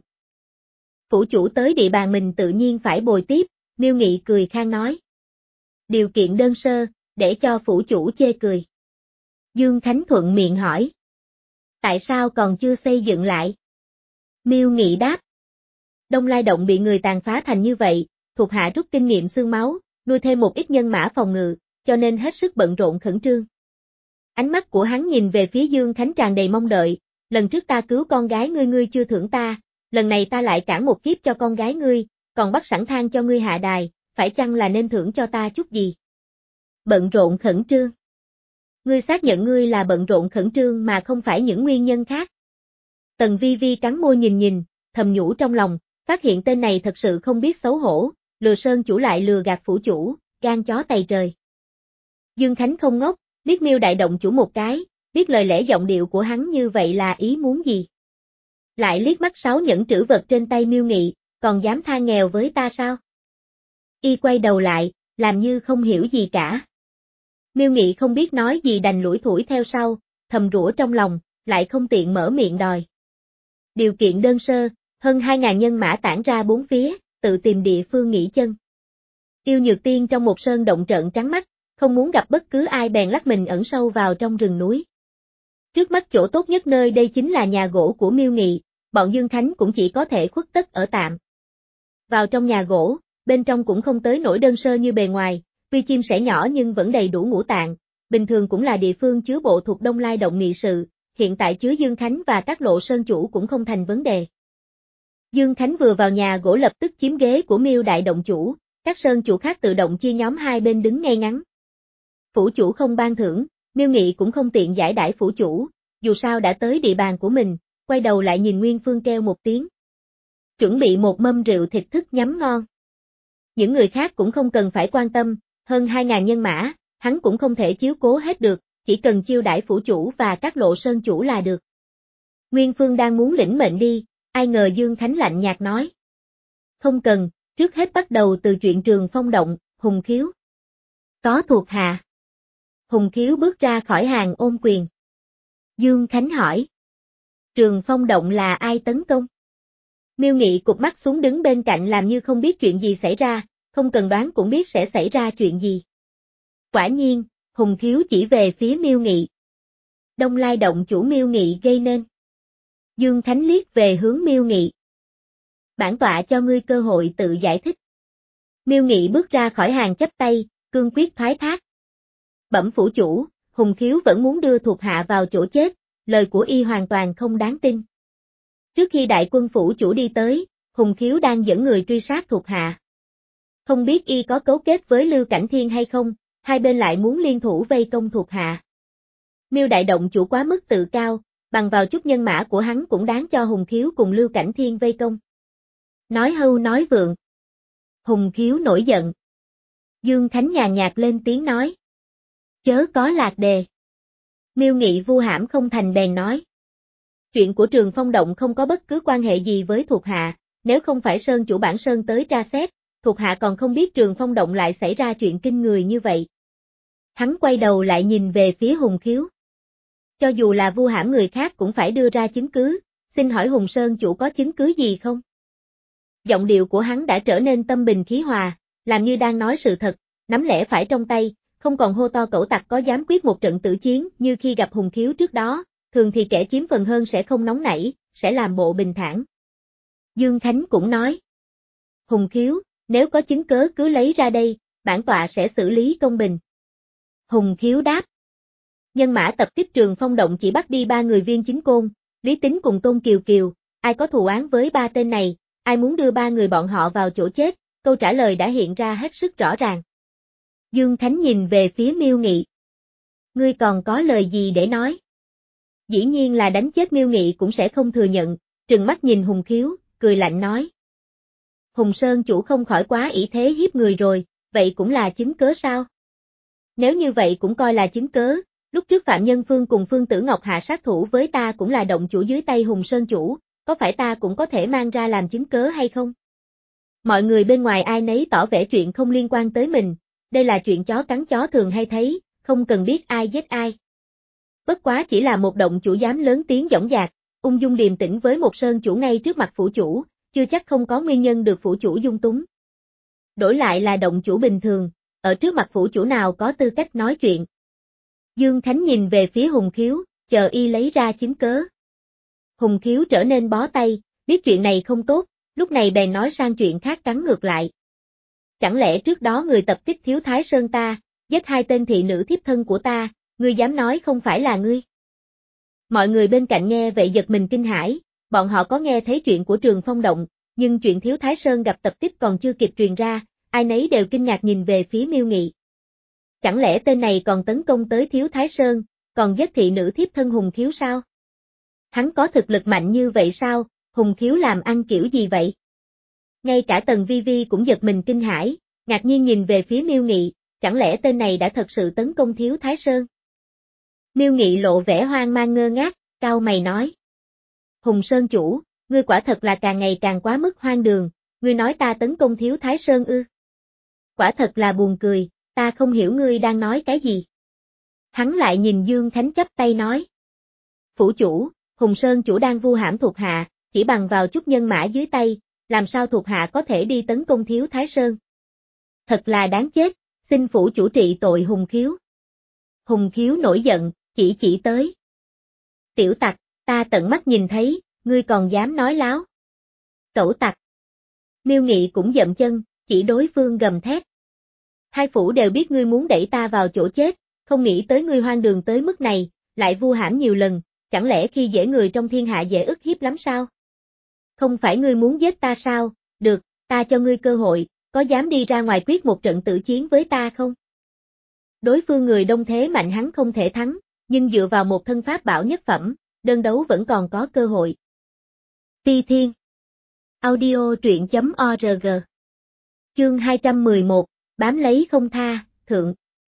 Phủ chủ tới địa bàn mình tự nhiên phải bồi tiếp, Miêu Nghị cười khang nói. Điều kiện đơn sơ, để cho phủ chủ chê cười. Dương Khánh thuận miệng hỏi. Tại sao còn chưa xây dựng lại? Miêu Nghị đáp. Đông Lai động bị người tàn phá thành như vậy, thuộc hạ rút kinh nghiệm xương máu, nuôi thêm một ít nhân mã phòng ngự, cho nên hết sức bận rộn khẩn trương. Ánh mắt của hắn nhìn về phía Dương Khánh tràn đầy mong đợi, lần trước ta cứu con gái ngươi ngươi chưa thưởng ta, lần này ta lại cản một kiếp cho con gái ngươi, còn bắt sẵn thang cho ngươi hạ đài, phải chăng là nên thưởng cho ta chút gì? Bận rộn khẩn trương. Ngươi xác nhận ngươi là bận rộn khẩn trương mà không phải những nguyên nhân khác. Tần Vi Vi cắn môi nhìn nhìn, thầm nhủ trong lòng, phát hiện tên này thật sự không biết xấu hổ, lừa sơn chủ lại lừa gạt phủ chủ, gan chó tày trời. Dương Khánh không ngốc, liếc Miêu đại động chủ một cái, biết lời lẽ giọng điệu của hắn như vậy là ý muốn gì. Lại liếc mắt sáu nhẫn trữ vật trên tay Miêu Nghị, còn dám than nghèo với ta sao? Y quay đầu lại, làm như không hiểu gì cả. Miêu Nghị không biết nói gì đành lủi thủi theo sau, thầm rủa trong lòng, lại không tiện mở miệng đòi. Điều kiện đơn sơ, hơn hai ngàn nhân mã tản ra bốn phía, tự tìm địa phương nghỉ chân. Yêu Nhược Tiên trong một sơn động trợn trắng mắt, không muốn gặp bất cứ ai bèn lắc mình ẩn sâu vào trong rừng núi. Trước mắt chỗ tốt nhất nơi đây chính là nhà gỗ của Miêu Nghị, bọn Dương Khánh cũng chỉ có thể khuất tất ở tạm. Vào trong nhà gỗ, bên trong cũng không tới nỗi đơn sơ như bề ngoài, tuy chim sẻ nhỏ nhưng vẫn đầy đủ ngũ tạng, bình thường cũng là địa phương chứa bộ thuộc Đông Lai động nghị sự, hiện tại chứa Dương Khánh và các lộ sơn chủ cũng không thành vấn đề. Dương Khánh vừa vào nhà gỗ lập tức chiếm ghế của Miêu đại động chủ, các sơn chủ khác tự động chia nhóm hai bên đứng ngay ngắn. Phủ chủ không ban thưởng, Miêu Nghị cũng không tiện giải đãi phủ chủ, dù sao đã tới địa bàn của mình, quay đầu lại nhìn Nguyên Phương kêu một tiếng. Chuẩn bị một mâm rượu thịt thức nhắm ngon. Những người khác cũng không cần phải quan tâm, hơn hai ngàn nhân mã, hắn cũng không thể chiếu cố hết được, chỉ cần chiêu đãi phủ chủ và các lộ sơn chủ là được. Nguyên Phương đang muốn lĩnh mệnh đi, ai ngờ Dương Khánh lạnh nhạt nói. Không cần, trước hết bắt đầu từ chuyện Trường Phong động, Hùng Khiếu. Có thuộc hạ. Hùng Khiếu bước ra khỏi hàng ôm quyền. Dương Khánh hỏi. Trường Phong động là ai tấn công? Miêu Nghị cụp mắt xuống đứng bên cạnh làm như không biết chuyện gì xảy ra, không cần đoán cũng biết sẽ xảy ra chuyện gì. Quả nhiên, Hùng Khiếu chỉ về phía Miêu Nghị. Đông Lai động chủ Miêu Nghị gây nên. Dương Khánh liếc về hướng Miêu Nghị. Bản tọa cho ngươi cơ hội tự giải thích. Miêu Nghị bước ra khỏi hàng chắp tay, cương quyết thoái thác. Bẩm phủ chủ, Hùng Khiếu vẫn muốn đưa thuộc hạ vào chỗ chết, lời của y hoàn toàn không đáng tin. Trước khi đại quân phủ chủ đi tới, Hùng Khiếu đang dẫn người truy sát thuộc hạ. Không biết y có cấu kết với Lưu Cảnh Thiên hay không, hai bên lại muốn liên thủ vây công thuộc hạ. Miêu đại động chủ quá mức tự cao, bằng vào chút nhân mã của hắn cũng đáng cho Hùng Khiếu cùng Lưu Cảnh Thiên vây công. Nói hưu nói vượng. Hùng Khiếu nổi giận. Dương Khánh nhàn nhạt lên tiếng nói. Chớ có lạc đề. Miêu Nghị vu hãm không thành bèn nói. Chuyện của Trường Phong động không có bất cứ quan hệ gì với thuộc hạ, nếu không phải sơn chủ bản sơn tới tra xét, thuộc hạ còn không biết Trường Phong động lại xảy ra chuyện kinh người như vậy. Hắn quay đầu lại nhìn về phía Hùng Khiếu. Cho dù là vu hãm người khác cũng phải đưa ra chứng cứ, xin hỏi Hùng Sơn chủ có chứng cứ gì không? Giọng điệu của hắn đã trở nên tâm bình khí hòa, làm như đang nói sự thật, nắm lẽ phải trong tay, không còn hô to cẩu tặc có dám quyết một trận tử chiến như khi gặp Hùng Khiếu trước đó, thường thì kẻ chiếm phần hơn sẽ không nóng nảy, sẽ làm bộ bình thản. Dương Khánh cũng nói. Hùng Khiếu, nếu có chứng cớ cứ lấy ra đây, bản tọa sẽ xử lý công bình. Hùng Khiếu đáp. Nhân mã tập kích Trường Phong động chỉ bắt đi ba người Viên Chính Côn, Lý Tính cùng Tôn Kiều Kiều, ai có thù oán với ba tên này, ai muốn đưa ba người bọn họ vào chỗ chết, câu trả lời đã hiện ra hết sức rõ ràng. Dương Khánh nhìn về phía Miêu Nghị. Ngươi còn có lời gì để nói? Dĩ nhiên là đánh chết Miêu Nghị cũng sẽ không thừa nhận, trừng mắt nhìn Hùng Khiếu, cười lạnh nói. Hùng Sơn chủ không khỏi quá ỷ thế hiếp người rồi, vậy cũng là chứng cớ sao? Nếu như vậy cũng coi là chứng cớ, lúc trước Phạm Nhân Phương cùng Phương Tử Ngọc hạ sát thủ với ta cũng là động chủ dưới tay Hùng Sơn chủ, có phải ta cũng có thể mang ra làm chứng cớ hay không? Mọi người bên ngoài ai nấy tỏ vẻ chuyện không liên quan tới mình, đây là chuyện chó cắn chó thường hay thấy, không cần biết ai giết ai. Bất quá chỉ là một động chủ dám lớn tiếng dõng dạc, ung dung điềm tĩnh với một sơn chủ ngay trước mặt phủ chủ, chưa chắc không có nguyên nhân được phủ chủ dung túng. Đổi lại là động chủ bình thường, ở trước mặt phủ chủ nào có tư cách nói chuyện. Dương Khánh nhìn về phía Hùng Khiếu, chờ y lấy ra chứng cớ. Hùng Khiếu trở nên bó tay, biết chuyện này không tốt, lúc này bèn nói sang chuyện khác cắn ngược lại. Chẳng lẽ trước đó người tập kích Thiếu Thái Sơn ta, giết hai tên thị nữ thiếp thân của ta, ngươi dám nói không phải là ngươi? Mọi người bên cạnh nghe vậy giật mình kinh hãi, bọn họ có nghe thấy chuyện của Trường Phong động, nhưng chuyện Thiếu Thái Sơn gặp tập kích còn chưa kịp truyền ra, ai nấy đều kinh ngạc nhìn về phía Miêu Nghị. Chẳng lẽ tên này còn tấn công tới Thiếu Thái Sơn, còn giết thị nữ thiếp thân Hùng Khiếu sao? Hắn có thực lực mạnh như vậy sao, Hùng Khiếu làm ăn kiểu gì vậy? Ngay cả Tần Vi Vi cũng giật mình kinh hãi, ngạc nhiên nhìn về phía Miêu Nghị, chẳng lẽ tên này đã thật sự tấn công Thiếu Thái Sơn? Miêu Nghị lộ vẻ hoang mang ngơ ngác, cau mày nói. Hùng Sơn chủ, ngươi quả thật là càng ngày càng quá mức hoang đường, ngươi nói ta tấn công Thiếu Thái Sơn ư? Quả thật là buồn cười, ta không hiểu ngươi đang nói cái gì. Hắn lại nhìn Dương Khánh chắp tay nói. Phủ chủ, Hùng Sơn chủ đang vu hãm thuộc hạ, chỉ bằng vào chút nhân mã dưới tay, làm sao thuộc hạ có thể đi tấn công Thiếu Thái Sơn? Thật là đáng chết, xin phủ chủ trị tội Hùng Khiếu. Hùng Khiếu nổi giận, chỉ chỉ tới. Tiểu tặc, ta tận mắt nhìn thấy, ngươi còn dám nói láo. Cẩu tặc. Miêu Nghị cũng dậm chân, chỉ đối phương gầm thét. Hai phủ đều biết ngươi muốn đẩy ta vào chỗ chết, không nghĩ tới ngươi hoang đường tới mức này, lại vu hãm nhiều lần, chẳng lẽ khi dễ người trong thiên hạ dễ ức hiếp lắm sao? Không phải ngươi muốn giết ta sao? Được, ta cho ngươi cơ hội, có dám đi ra ngoài quyết một trận tử chiến với ta không? Đối phương người đông thế mạnh hắn không thể thắng, nhưng dựa vào một thân pháp bảo nhất phẩm, đơn đấu vẫn còn có cơ hội. Phi Thiên Audio truyện chấm org Chương hai trăm mười một, bám lấy không tha, thượng.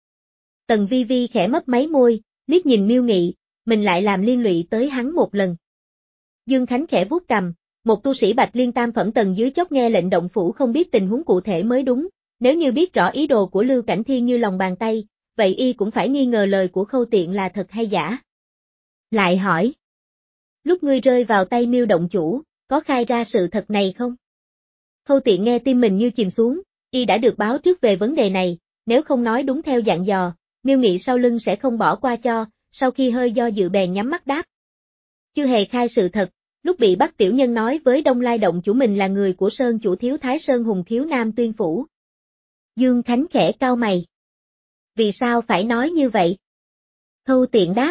Tần Vi Vi khẽ mấp máy môi, liếc nhìn Miêu Nghị, mình lại làm liên lụy tới hắn một lần. Dương Khánh khẽ vuốt cằm, một tu sĩ Bạch Liên tam phẩm tầng dưới chót nghe lệnh động phủ không biết tình huống cụ thể mới đúng, nếu như biết rõ ý đồ của Lưu Cảnh Thiên như lòng bàn tay, vậy y cũng phải nghi ngờ lời của Khâu Tiện là thật hay giả. Lại hỏi, lúc ngươi rơi vào tay Miêu động chủ, có khai ra sự thật này không? Khâu Tiện nghe tim mình như chìm xuống, y đã được báo trước về vấn đề này, nếu không nói đúng theo dặn dò, Miêu Nghị sau lưng sẽ không bỏ qua cho, sau khi hơi do dự bèn nhắm mắt đáp. Chưa hề khai sự thật, lúc bị bắt tiểu nhân nói với Đông Lai động chủ mình là người của Sơn chủ thiếu Thái Sơn Hùng Khiếu Nam Tuyên Phủ. Dương Khánh khẽ cau mày. Vì sao phải nói như vậy? Khâu Tiện đáp.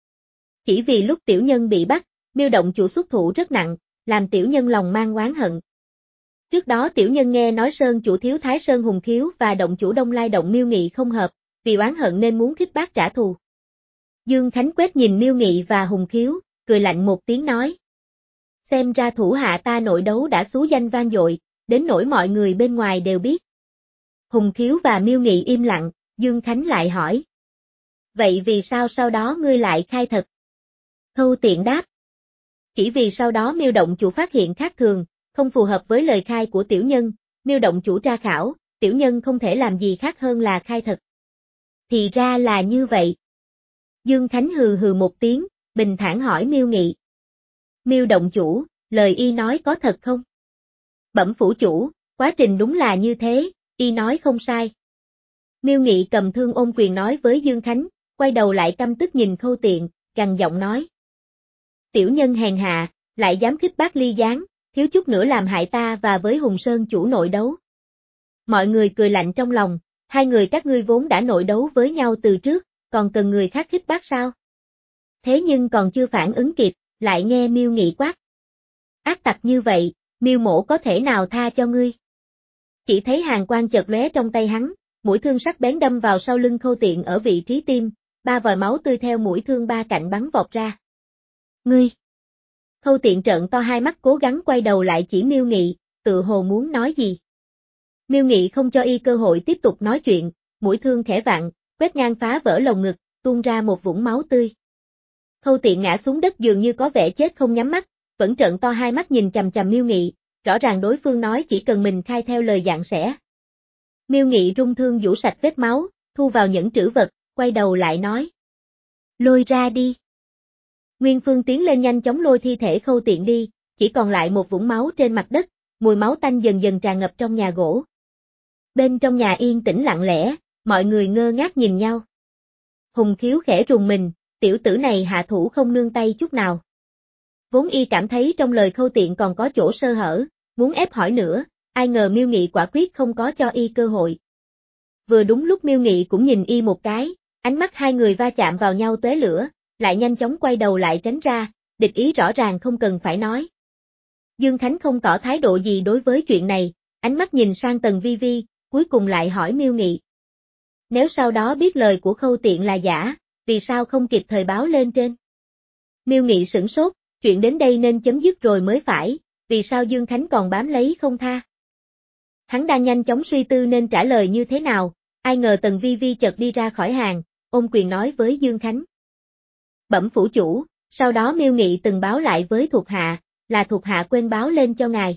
Chỉ vì lúc tiểu nhân bị bắt, Miêu động chủ xuất thủ rất nặng, làm tiểu nhân lòng mang oán hận. Trước đó tiểu nhân nghe nói Sơn chủ thiếu Thái Sơn Hùng Khiếu và động chủ Đông Lai động Miêu Nghị không hợp, vì oán hận nên muốn khích bác trả thù. Dương Khánh quét nhìn Miêu Nghị và Hùng Khiếu, cười lạnh một tiếng nói. Xem ra thủ hạ ta nội đấu đã xú danh vang dội, đến nỗi mọi người bên ngoài đều biết. Hùng Khiếu và Miêu Nghị im lặng, Dương Khánh lại hỏi. Vậy vì sao sau đó ngươi lại khai thật? Khâu Tiện đáp. Chỉ vì sau đó Miêu động chủ phát hiện khác thường, không phù hợp với lời khai của tiểu nhân, Miêu động chủ tra khảo, tiểu nhân không thể làm gì khác hơn là khai thật. Thì ra là như vậy. Dương Khánh hừ hừ một tiếng, bình thản hỏi Miêu Nghị. Miêu động chủ, lời y nói có thật không? Bẩm phủ chủ, quá trình đúng là như thế, y nói không sai. Miêu Nghị cầm thương ôm quyền nói với Dương Khánh, quay đầu lại căm tức nhìn Khâu Tiện, gằn giọng nói. Tiểu nhân hèn hạ, lại dám khích bác ly gián, thiếu chút nữa làm hại ta và với Hùng Sơn chủ nội đấu. Mọi người cười lạnh trong lòng, hai người các ngươi vốn đã nội đấu với nhau từ trước, còn cần người khác khích bác sao? Thế nhưng còn chưa phản ứng kịp, lại nghe Miêu Nghị quát. Ác tặc như vậy, Miêu mổ có thể nào tha cho ngươi? Chỉ thấy hàn quang chợt lóe trong tay hắn, mũi thương sắc bén đâm vào sau lưng Khâu Tiện ở vị trí tim, ba vòi máu tươi theo mũi thương ba cạnh bắn vọt ra. Ngươi! Khâu Tiện trợn to hai mắt cố gắng quay đầu lại chỉ Miêu Nghị, tự hồ muốn nói gì. Miêu Nghị không cho y cơ hội tiếp tục nói chuyện, mũi thương khẽ vặn, quét ngang phá vỡ lồng ngực, tuôn ra một vũng máu tươi. Khâu Tiện ngã xuống đất dường như có vẻ chết không nhắm mắt, vẫn trợn to hai mắt nhìn chằm chằm Miêu Nghị, rõ ràng đối phương nói chỉ cần mình khai theo lời dặn sẽ. Miêu Nghị rung thương vũ sạch vết máu, thu vào nhẫn trữ vật, quay đầu lại nói. Lôi ra đi. Nguyên Phương tiến lên nhanh chóng lôi thi thể Khâu Tiện đi, chỉ còn lại một vũng máu trên mặt đất, mùi máu tanh dần dần tràn ngập trong nhà gỗ. Bên trong nhà yên tĩnh lặng lẽ, mọi người ngơ ngác nhìn nhau. Hùng Khiếu khẽ rùng mình, tiểu tử này hạ thủ không nương tay chút nào. Vốn y cảm thấy trong lời Khâu Tiện còn có chỗ sơ hở, muốn ép hỏi nữa, ai ngờ Miêu Nghị quả quyết không có cho y cơ hội. Vừa đúng lúc Miêu Nghị cũng nhìn y một cái, ánh mắt hai người va chạm vào nhau tóe lửa, lại nhanh chóng quay đầu lại tránh ra, địch ý rõ ràng không cần phải nói. Dương Khánh không tỏ thái độ gì đối với chuyện này, ánh mắt nhìn sang Tần Vi Vi, cuối cùng lại hỏi Miêu Nghị. Nếu sau đó biết lời của Khâu Tiện là giả, vì sao không kịp thời báo lên trên? Miêu Nghị sửng sốt, chuyện đến đây nên chấm dứt rồi mới phải, vì sao Dương Khánh còn bám lấy không tha? Hắn đang nhanh chóng suy tư nên trả lời như thế nào, ai ngờ Tần Vi Vi chợt đi ra khỏi hàng, ôm quyền nói với Dương Khánh. Bẩm phủ chủ, sau đó Miêu Nghị từng báo lại với thuộc hạ, là thuộc hạ quên báo lên cho ngài.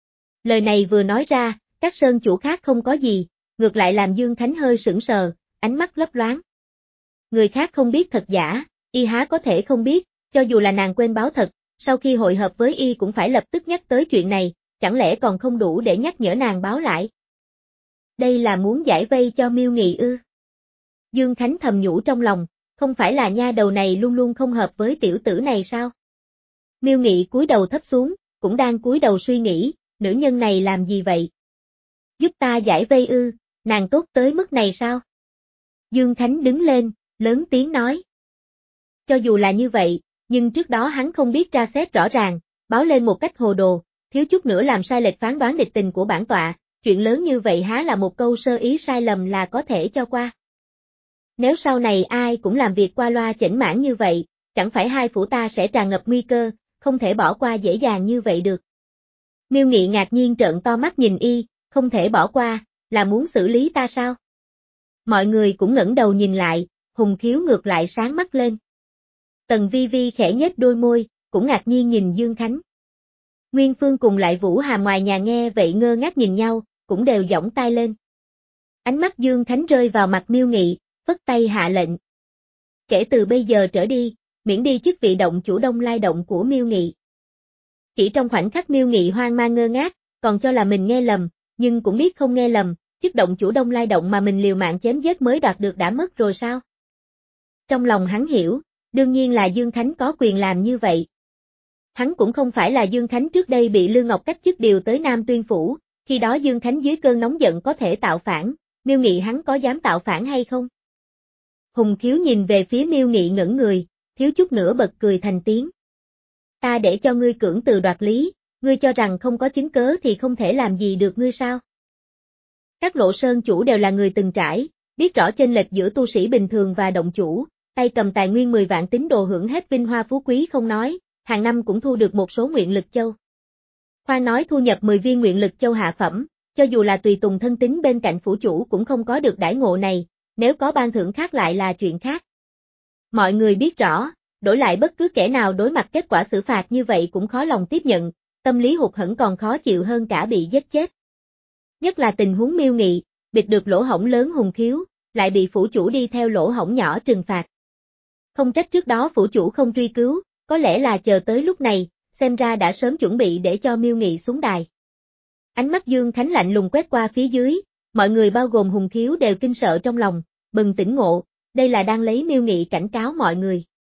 Lời này vừa nói ra, các sơn chủ khác không có gì, ngược lại làm Dương Khánh hơi sững sờ, ánh mắt lấp loáng. Người khác không biết thật giả, y há có thể không biết, cho dù là nàng quên báo thật, sau khi hội hợp với y cũng phải lập tức nhắc tới chuyện này, chẳng lẽ còn không đủ để nhắc nhở nàng báo lại. Đây là muốn giải vây cho Miêu Nghị ư? Dương Khánh thầm nhủ trong lòng, không phải là nha đầu này luôn luôn không hợp với tiểu tử này sao? Miêu Nghị cúi đầu thấp xuống, cũng đang cúi đầu suy nghĩ, nữ nhân này làm gì vậy? Giúp ta giải vây ư, nàng tốt tới mức này sao? Dương Khánh đứng lên, lớn tiếng nói. Cho dù là như vậy, nhưng trước đó hắn không biết tra xét rõ ràng, báo lên một cách hồ đồ, thiếu chút nữa làm sai lệch phán đoán địch tình của bản tọa, chuyện lớn như vậy há là một câu sơ ý sai lầm là có thể cho qua. Nếu sau này ai cũng làm việc qua loa chểnh mãn như vậy, chẳng phải hai phủ ta sẽ tràn ngập nguy cơ, không thể bỏ qua dễ dàng như vậy được. Miêu Nghị ngạc nhiên trợn to mắt nhìn y, không thể bỏ qua, là muốn xử lý ta sao? Mọi người cũng ngẩng đầu nhìn lại, Hùng Khiếu ngược lại sáng mắt lên. Tần Vi Vi khẽ nhếch đôi môi, cũng ngạc nhiên nhìn Dương Khánh. Nguyên Phương cùng lại Vũ Hàm ngoài nhà nghe vậy ngơ ngác nhìn nhau, cũng đều giỏng tai lên. Ánh mắt Dương Khánh rơi vào mặt Miêu Nghị, phất tay hạ lệnh. Kể từ bây giờ trở đi, miễn đi chức vị động chủ Đông Lai động của Miêu Nghị. Chỉ trong khoảnh khắc Miêu Nghị hoang mang ngơ ngác, còn cho là mình nghe lầm, nhưng cũng biết không nghe lầm, chức động chủ Đông Lai động mà mình liều mạng chém giết mới đoạt được đã mất rồi sao? Trong lòng hắn hiểu, đương nhiên là Dương Khánh có quyền làm như vậy. Hắn cũng không phải là Dương Khánh trước đây bị Lương Ngọc cách chức điều tới Nam Tuyên Phủ, khi đó Dương Khánh dưới cơn nóng giận có thể tạo phản, Miêu Nghị hắn có dám tạo phản hay không? Hùng Khiếu nhìn về phía Miêu Nghị ngẩn người, thiếu chút nữa bật cười thành tiếng. Ta để cho ngươi cưỡng từ đoạt lý, ngươi cho rằng không có chứng cớ thì không thể làm gì được ngươi sao? Các Lộ Sơn chủ đều là người từng trải, biết rõ chênh lệch giữa tu sĩ bình thường và động chủ, tay cầm tài nguyên mười vạn tín đồ hưởng hết vinh hoa phú quý không nói, hàng năm cũng thu được một số nguyện lực châu. Khoan nói thu nhập mười viên nguyện lực châu hạ phẩm, cho dù là tùy tùng thân tín bên cạnh phủ chủ cũng không có được đãi ngộ này, nếu có ban thưởng khác lại là chuyện khác. Mọi người biết rõ, đổi lại bất cứ kẻ nào đối mặt kết quả xử phạt như vậy cũng khó lòng tiếp nhận, tâm lý hụt hẫng còn khó chịu hơn cả bị giết chết. Nhất là tình huống Miêu Nghị, bịt được lỗ hổng lớn Hùng Khiếu, lại bị phủ chủ đi theo lỗ hổng nhỏ trừng phạt. Không trách trước đó phủ chủ không truy cứu, có lẽ là chờ tới lúc này, xem ra đã sớm chuẩn bị để cho Miêu Nghị xuống đài. Ánh mắt Dương Khánh lạnh lùng quét qua phía dưới, mọi người bao gồm Hùng Khiếu đều kinh sợ trong lòng, bừng tỉnh ngộ, đây là đang lấy Miêu Nghị cảnh cáo mọi người.